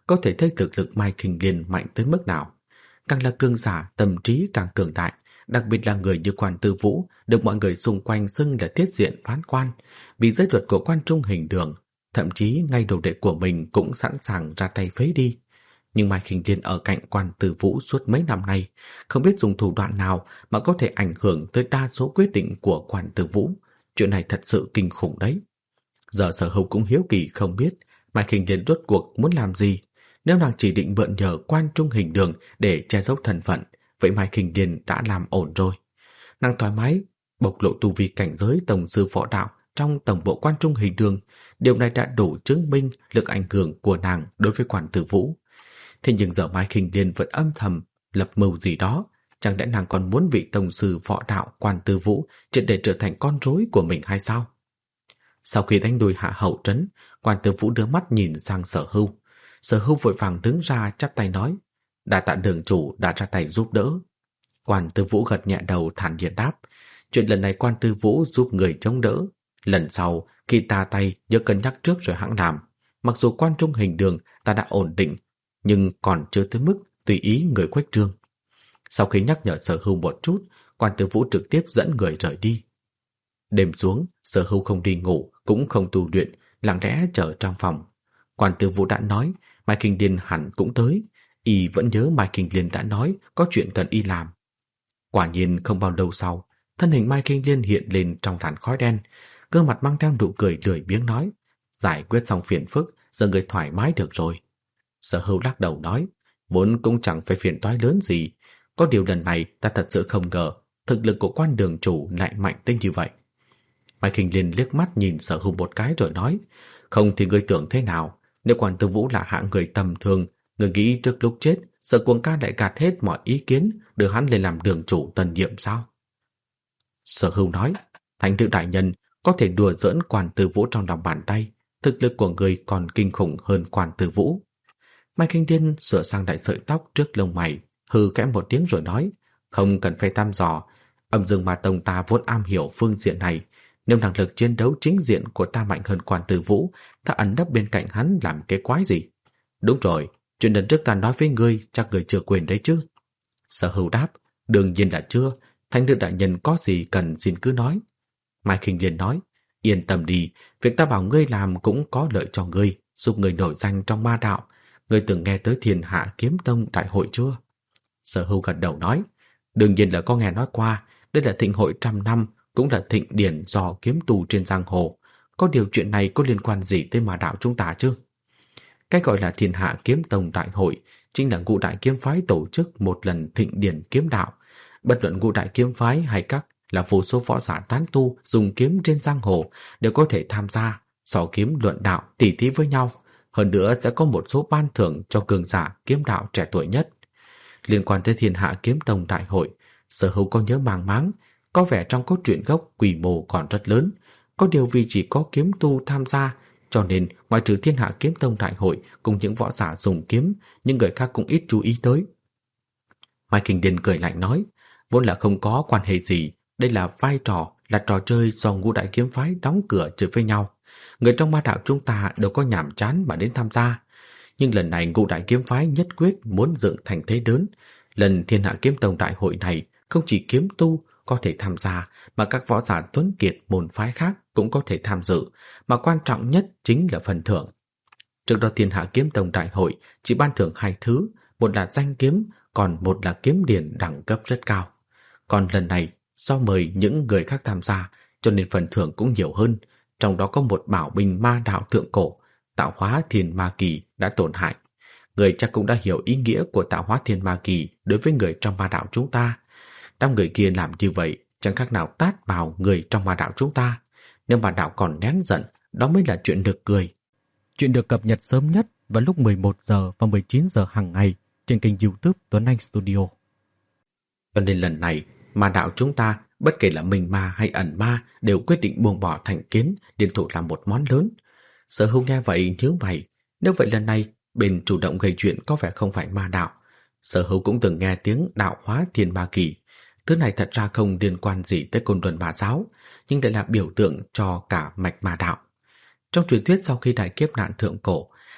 có thể thấy thực lực Mai Kinh Liên mạnh tới mức nào. Càng là cường giả, tâm trí càng cường đại, đặc biệt là người như Quan Tư Vũ được mọi người xung quanh xưng là tiết diện phán quan, vì giới luật của quan trung hình đường, thậm chí ngay đồ đệ của mình cũng sẵn sàng ra tay phế đi. Nhưng Mai Kinh Liên ở cạnh Quan Tư Vũ suốt mấy năm nay, không biết dùng thủ đoạn nào mà có thể ảnh hưởng tới đa số quyết định của Quan Tư Vũ. Chuyện này thật sự kinh khủng đấy. Giờ Sở Hữu cũng hiếu kỳ không biết Mai Kinh Liên rốt cuộc muốn làm gì. Nếu nàng chỉ định mượn nhờ quan trung hình đường để che giấu thân phận, vậy Mai Kinh Liên đã làm ổn rồi. Nàng thoải mái bộc lộ tu vi cảnh giới tổng sư võ đạo trong tổng bộ quan trung hình đường. Điều này đã đủ chứng minh lực ảnh hưởng của nàng đối với Quan Tư Vũ. Thế nhưng giờ Mai Kinh Liên vẫn âm thầm lập mưu gì đó. Chẳng lẽ nàng còn muốn vị tổng sư võ đạo Quan Tư Vũ triệt để trở thành con rối của mình hay sao? Sau khi đánh đuổi Hạ Hậu Trấn, Quan Tư Vũ đưa mắt nhìn sang Sở Hưu. Sở Hưu vội vàng đứng ra chắp tay nói: "Đa tạ đường chủ đã ra tay giúp đỡ." Quan Tư Vũ gật nhẹ đầu thản nhiên đáp: "Chuyện lần này Quan Tư Vũ giúp người chống đỡ, lần sau khi ta tay nhớ cân nhắc trước rồi hãng làm. Mặc dù quan trung hình đường ta đã ổn định, nhưng còn chưa tới mức tùy ý người khuếch trương." Sau khi nhắc nhở Sở Hưu một chút, Quan Tư Vũ trực tiếp dẫn người rời đi. Đêm xuống, Sở Hưu không đi ngủ, cũng không tu luyện, lặng lẽ chờ trong phòng. Quan Tư Vũ đã nói Mai Kinh Liên hẳn cũng tới, y vẫn nhớ Mai Kinh Liên đã nói có chuyện cần y làm. Quả nhiên không bao lâu sau, thân hình Mai Kinh Liên hiện lên trong làn khói đen, gương mặt mang theo nụ cười lười biếng nói: "Giải quyết xong phiền phức, giờ người thoải mái được rồi." Sở Hưu lắc đầu nói: "Vốn cũng chẳng phải phiền toái lớn gì, có điều lần này ta thật sự không ngờ thực lực của Quan đường chủ lại mạnh tới như vậy." Mai Kinh Liên liếc mắt nhìn Sở Hưu một cái rồi nói: "Không thì ngươi tưởng thế nào? Nếu Quan Tư Vũ là hạng người tầm thường, ngươi nghĩ trước lúc chết Sở Cuồng Ca lại gạt hết mọi ý kiến đưa hắn lên làm đường chủ tân nhiệm sao?" Sở Hưu nói: "Thánh nữ đại nhân có thể đùa giỡn Quan Tư Vũ trong lòng bàn tay, thực lực của người còn kinh khủng hơn Quan Tư Vũ." Mai Kinh Liên sửa sang đại sợi tóc trước lông mày, hừ khẽ một tiếng rồi nói: "Không cần phải thăm dò, Âm Dương Ma Tông ta vốn am hiểu phương diện này. Nếu năng lực chiến đấu chính diện của ta mạnh hơn Quan Tư Vũ, ta ẩn nấp bên cạnh hắn làm cái quái gì? Đúng rồi, chuyện lần trước ta nói với ngươi chắc ngươi chưa quên đấy chứ?" Sở Hưu đáp: "Đương nhiên là chưa, thánh nữ đại nhân có gì cần xin cứ nói." Mai Kinh Liên nói: "Yên tâm đi, việc ta bảo ngươi làm cũng có lợi cho ngươi, giúp ngươi nổi danh trong ma đạo. Ngươi từng nghe tới Thiên Hạ Kiếm Tông đại hội chưa?" Sở Hưu gật đầu nói: "Đương nhiên là có nghe nói qua, đây là thịnh hội trăm năm, cũng là thịnh điển do kiếm tù trên giang hồ. Có điều chuyện này có liên quan gì tới ma đạo chúng ta chứ?" Cái gọi là Thiên Hạ Kiếm Tông đại hội chính là ngũ đại kiếm phái tổ chức một lần thịnh điển kiếm đạo. Bất luận ngũ đại kiếm phái hay các là vô số võ giả tán tu dùng kiếm trên giang hồ đều có thể tham gia, so kiếm luận đạo, tỉ thí với nhau. Hơn nữa sẽ có một số ban thưởng cho cường giả kiếm đạo trẻ tuổi nhất. Liên quan tới Thiên Hạ Kiếm Tông đại hội, Sở Hữu có nhớ màng máng, có vẻ trong cốt truyện gốc quy mô còn rất lớn. Có điều vì chỉ có kiếm tu tham gia, cho nên ngoài trừ Thiên Hạ Kiếm Tông đại hội cùng những võ giả dùng kiếm, những người khác cũng ít chú ý tới. Mai Kinh Liên cười lạnh nói: "Vốn là không có quan hệ gì, đây là vai trò, là trò chơi do ngũ đại kiếm phái đóng cửa chơi với nhau. Người trong ma đạo chúng ta đâu có nhàm chán mà đến tham gia. Nhưng lần này ngũ đại kiếm phái nhất quyết muốn dựng thành thế lớn. Lần Thiên Hạ Kiếm Tông đại hội này không chỉ kiếm tu có thể tham gia, mà các võ giả tuấn kiệt môn phái khác cũng có thể tham dự, mà quan trọng nhất chính là phần thưởng. Trước đó Thiên Hạ Kiếm Tông đại hội chỉ ban thưởng hai thứ, một là danh kiếm, còn một là kiếm điển đẳng cấp rất cao. Còn lần này do mời những người khác tham gia, cho nên phần thưởng cũng nhiều hơn, trong đó có một bảo binh ma đạo thượng cổ, Tạo Hóa Thiên Ma Kỳ đã tổn hại. Người chắc cũng đã hiểu ý nghĩa của Tạo Hóa Thiên Ma Kỳ đối với người trong ma đạo chúng ta. Đám người kia làm như vậy chẳng khác nào tát vào người trong ma đạo chúng ta. Nếu ma đạo còn nén giận, đó mới là chuyện được cười." Chuyện được cập nhật sớm nhất vào lúc mười một giờ và mười chín giờ hàng ngày trên kênh YouTube Tuấn Anh Studio. Cho nên lần này, ma đạo chúng ta, bất kể là minh ma hay ẩn ma, đều quyết định buông bỏ thành kiến, liên thủ làm một món lớn. Sở Hưu nghe vậy nhíu mày, nếu vậy lần này bên chủ động gây chuyện có vẻ không phải ma đạo. Sở Hưu cũng từng nghe tiếng Đạo Hóa Thiên Ma Kỳ. Thứ này thật ra không liên quan gì tới Côn Luân Ma giáo, nhưng lại là biểu tượng cho cả mạch ma đạo. Trong truyền thuyết sau khi đại kiếp nạn thượng cổ,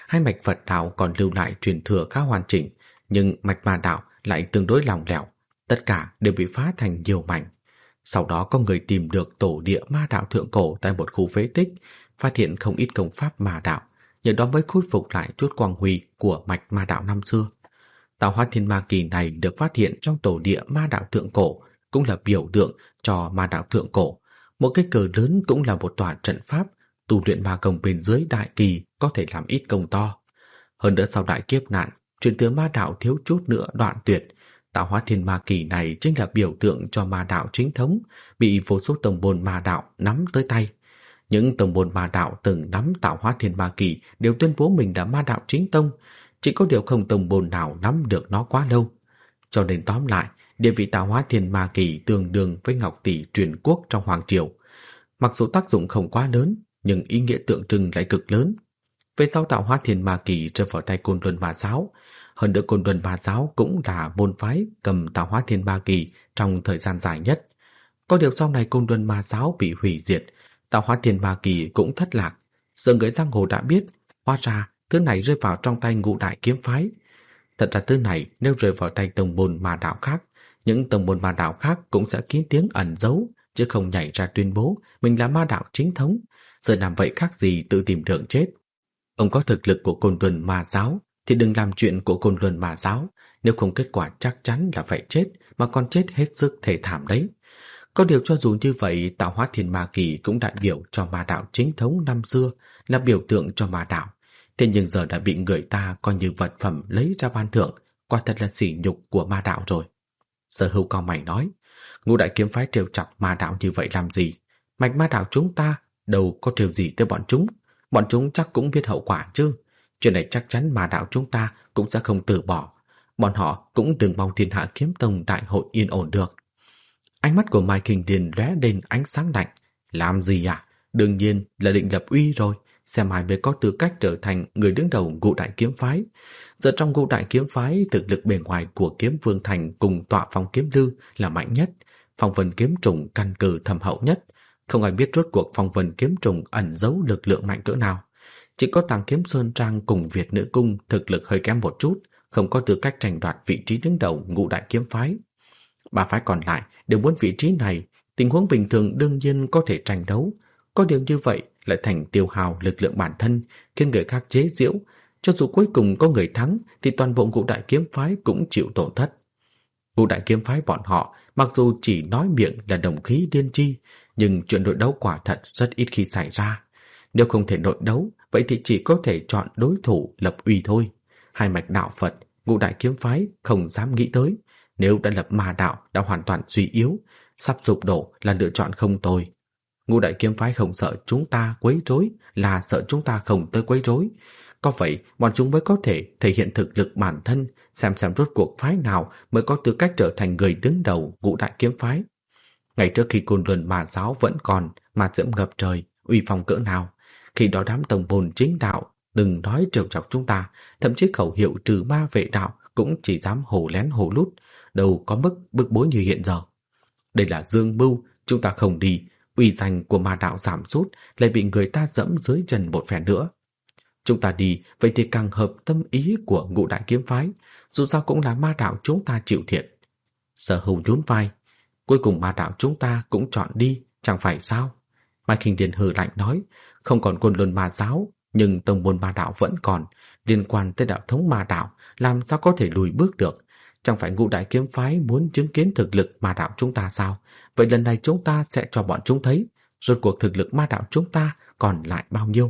hai mạch Phật đạo còn lưu lại truyền thừa khá hoàn chỉnh, nhưng mạch ma đạo lại tương đối lỏng lẻo, tất cả đều bị phá thành nhiều mảnh. Sau đó có người tìm được tổ địa ma đạo thượng cổ tại một khu phế tích, phát hiện không ít công pháp ma đạo, nhờ đó mới khôi phục lại chút quang huy của mạch ma đạo năm xưa. Tạo hóa thiên ma kỳ này được phát hiện trong tổ địa ma đạo thượng cổ, cũng là biểu tượng cho ma đạo thượng cổ. Một cái cờ lớn cũng là một tòa trận pháp, tu luyện ma công bên dưới đại kỳ có thể làm ít công to. Hơn nữa sau đại kiếp nạn, truyền thừa ma đạo thiếu chút nữa đoạn tuyệt. Tạo hóa thiên ma kỳ này chính là biểu tượng cho ma đạo chính thống, bị vô số tông môn ma đạo nắm tới tay. Những tông môn ma đạo từng nắm tạo hóa thiên ma kỳ đều tuyên bố mình là ma đạo chính tông, chỉ có điều không tông môn nào nắm được nó quá lâu. Cho nên tóm lại, địa vị tạo hóa thiên ma kỳ tương đương với ngọc tỷ truyền quốc trong hoàng triều. Mặc dù tác dụng không quá lớn, nhưng ý nghĩa tượng trưng lại cực lớn. Về sau tạo hóa thiên ma kỳ rơi vào tay Côn Luân Ma giáo. Hơn nữa Côn Luân Ma giáo cũng là môn phái cầm tạo hóa thiên ma kỳ trong thời gian dài nhất. Có điều sau này Côn Luân Ma giáo bị hủy diệt, tạo hóa thiên ma kỳ cũng thất lạc. Giờ người giang hồ đã biết, hóa ra thứ này rơi vào trong tay Ngũ Đại kiếm phái. Thật ra thứ này nếu rơi vào tay tông môn ma đạo khác, những tông môn ma đạo khác cũng sẽ kín tiếng ẩn giấu, chứ không nhảy ra tuyên bố mình là ma đạo chính thống. Giờ làm vậy khác gì tự tìm đường chết. Ông có thực lực của Côn Luân Ma giáo thì đừng làm chuyện của Côn Luân Ma giáo, nếu không kết quả chắc chắn là phải chết, mà còn chết hết sức thê thảm đấy. Có điều cho dù như vậy, tạo hóa thiên ma kỳ cũng đại biểu cho ma đạo chính thống năm xưa, là biểu tượng cho ma đạo. Thế nhưng giờ đã bị người ta coi như vật phẩm lấy ra ban thưởng, quả thật là sỉ nhục của ma đạo rồi. Sở Hữu cao mày nói, Ngũ Đại kiếm phái trêu chọc ma đạo như vậy làm gì? Mạch ma đạo chúng ta đâu có trêu gì tới bọn chúng. Bọn chúng chắc cũng biết hậu quả chứ. Chuyện này chắc chắn ma đạo chúng ta cũng sẽ không từ bỏ. Bọn họ cũng đừng mong Thiên Hạ Kiếm Tông đại hội yên ổn được. Ánh mắt của Mai Kinh Điền lóe lên ánh sáng lạnh. Làm gì à? Đương nhiên là định lập uy rồi. Xem ai mới có tư cách trở thành người đứng đầu Ngũ Đại kiếm phái. Giờ trong Ngũ Đại kiếm phái, thực lực bề ngoài của Kiếm Vương Thành cùng Tọa Phong Kiếm Lư là mạnh nhất. Phong Vân kiếm trùng căn cơ thâm hậu nhất. Không ai biết rốt cuộc Phong Vân kiếm trùng ẩn giấu lực lượng mạnh cỡ nào. Chỉ có Tàng Kiếm Sơn Trang cùng Việt Nữ Cung thực lực hơi kém một chút, không có tư cách tranh đoạt vị trí đứng đầu Ngũ Đại kiếm phái. Ba phái còn lại đều muốn vị trí này, tình huống bình thường đương nhiên có thể tranh đấu. Có điều như vậy lại thành tiêu hao lực lượng bản thân, khiến người khác chế giễu. Cho dù cuối cùng có người thắng, thì toàn bộ Ngũ Đại kiếm phái cũng chịu tổn thất. Ngũ Đại kiếm phái bọn họ mặc dù chỉ nói miệng là đồng khí liên chi, nhưng chuyện nội đấu quả thật rất ít khi xảy ra. Nếu không thể nội đấu, vậy thì chỉ có thể chọn đối thủ lập uy thôi. Hai mạch đạo Phật, Ngũ Đại kiếm phái không dám nghĩ tới. Nếu đã lập ma đạo đã hoàn toàn suy yếu, sắp sụp đổ là lựa chọn không tồi. Ngũ Đại kiếm phái không sợ chúng ta quấy rối, là sợ chúng ta không tới quấy rối. Có vậy bọn chúng mới có thể thể hiện thực lực bản thân, xem xem rốt cuộc phái nào mới có tư cách trở thành người đứng đầu Ngũ Đại kiếm phái. Ngày trước khi Côn Luân Ma giáo vẫn còn, ma diễm ngập trời, uy phong cỡ nào, khi đó đám tông môn chính đạo đừng nói trêu chọc chúng ta, thậm chí khẩu hiệu trừ ma vệ đạo cũng chỉ dám hồ lén hồ lút, đâu có mức bức bối như hiện giờ. Đây là dương mưu, chúng ta không đi, uy danh của ma đạo giảm sút, lại bị người ta dẫm dưới chân một phen nữa. Chúng ta đi, vậy thì càng hợp tâm ý của Ngũ Đại kiếm phái, dù sao cũng là ma đạo chúng ta chịu thiệt. Sở Hữu nhún vai, cuối cùng ma đạo chúng ta cũng chọn đi, chẳng phải sao? Mai Kinh Điền hừ lạnh nói, không còn Côn Luân Ma giáo, nhưng tông môn ma đạo vẫn còn, liên quan tới đạo thống ma đạo, làm sao có thể lùi bước được? Chẳng phải Ngũ Đại kiếm phái muốn chứng kiến thực lực ma đạo chúng ta sao? Vậy lần này chúng ta sẽ cho bọn chúng thấy, rốt cuộc thực lực ma đạo chúng ta còn lại bao nhiêu?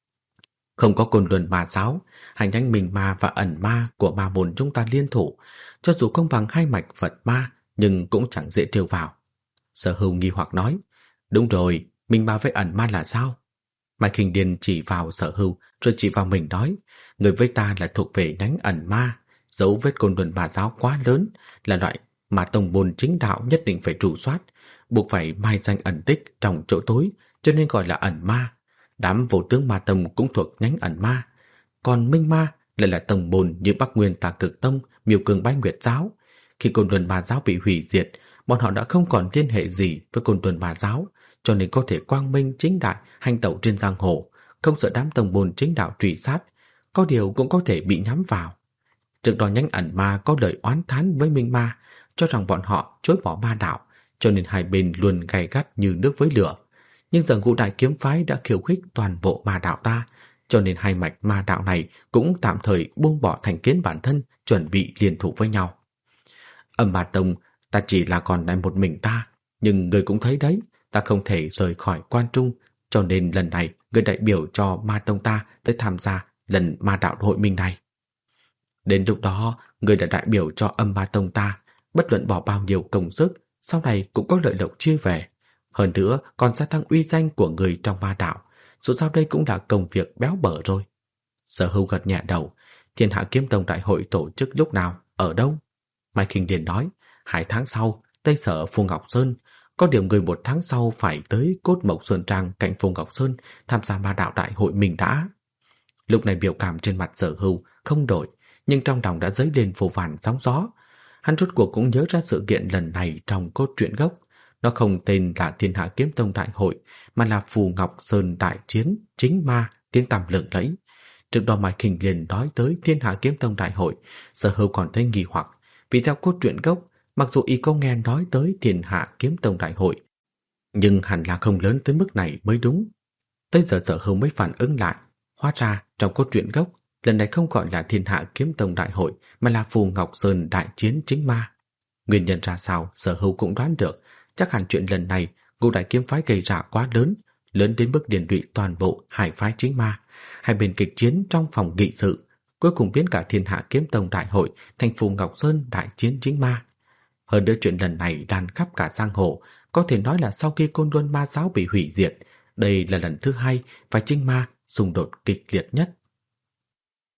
Không có Côn Luân Ma giáo, hành nhánh Minh Ma và Ẩn Ma của ma môn chúng ta liên thủ, cho dù không bằng hai mạch Phật Ma, nhưng cũng chẳng dễ trêu vào. Sở Hữu nghi hoặc nói, đúng rồi, Minh Ma với Ẩn Ma là sao? Mai Kinh Điền chỉ vào Sở Hữu rồi chỉ vào mình nói, người với ta là thuộc về nhánh Ẩn Ma, dấu vết Côn Luân Ma giáo quá lớn, là loại mà tông môn chính đạo nhất định phải trụ soát, buộc phải mai danh ẩn tích trong chỗ tối, cho nên gọi là Ẩn Ma. Đám vô tướng ma tông cũng thuộc nhánh Ẩn Ma, còn Minh Ma lại là tông môn như Bắc Nguyên Tà Cực Tông, Miêu Cương Bái Nguyệt giáo. Khi Côn Luân Ma giáo bị hủy diệt, bọn họ đã không còn liên hệ gì với Côn Luân Ma giáo, cho nên có thể quang minh chính đại hành tẩu trên giang hồ, không sợ đám tông môn chính đạo truy sát. có điều cũng có thể bị nhắm vào. Trước đó nhánh ẩn ma có lời oán thán với Minh Ma, cho rằng bọn họ chối bỏ ma đạo, cho nên hai bên luôn gay gắt như nước với lửa. Nhưng giờ Ngũ Đại Kiếm Phái đã khiêu khích toàn bộ ma đạo ta, cho nên hai mạch ma đạo này cũng tạm thời buông bỏ thành kiến bản thân, chuẩn bị liên thủ với nhau. Âm Ma Tông, ta chỉ là còn lại một mình ta, nhưng người cũng thấy đấy, ta không thể rời khỏi Quan Trung, cho nên lần này người đại biểu cho Ma Tông ta tới tham gia lần ma đạo hội minh này. Đến lúc đó, người đã đại biểu cho Âm Ma Tông ta, bất luận bỏ bao nhiêu công sức, sau này cũng có lợi lộc chia về. Hơn nữa còn gia tăng uy danh của người trong ma đạo, dù sao đây cũng là công việc béo bở rồi. Sở Hưu gật nhẹ đầu. Thiên Hạ Kiếm Tông đại hội tổ chức lúc nào, ở đâu? Mai Kinh Điền nói, hai tháng sau, Tây Sở Phù Ngọc Sơn. Có điều người một tháng sau phải tới Cốt Mộc Sơn Trang cạnh Phù Ngọc Sơn tham gia ma đạo đại hội mình đã. Lúc này biểu cảm trên mặt Sở Hưu không đổi, nhưng trong lòng đã dấy lên vô vàn sóng gió. Hắn rốt cuộc cũng nhớ ra sự kiện lần này trong cốt truyện gốc. Nó không tên là Thiên Hạ Kiếm Tông đại hội, mà là Phù Ngọc Sơn đại chiến chính ma, tiếng tăm lừng lẫy. Trước đó Mai Kinh liền nói tới Thiên Hạ Kiếm Tông đại hội, Sở Hưu còn thấy nghi hoặc, vì theo cốt truyện gốc, mặc dù y có nghe nói tới Thiên Hạ Kiếm Tông đại hội, nhưng hẳn là không lớn tới mức này mới đúng. Tới giờ Sở Hưu mới phản ứng lại, hóa ra trong cốt truyện gốc, lần này không gọi là Thiên Hạ Kiếm Tông đại hội, mà là Phù Ngọc Sơn đại chiến chính ma. Nguyên nhân ra sao Sở Hưu cũng đoán được, chắc hẳn chuyện lần này Ngũ Đại Kiếm Phái gây ra quá lớn, lớn đến mức điền lụy toàn bộ hai phái chính ma. Hai bên kịch chiến trong phòng nghị sự, cuối cùng biến cả Thiên Hạ Kiếm Tông đại hội thành Phù Ngọc Sơn đại chiến chính ma. Hơn nữa chuyện lần này lan khắp cả giang hồ, có thể nói là sau khi Côn Luân Ma giáo bị hủy diệt, đây là lần thứ hai và chính ma xung đột kịch liệt nhất.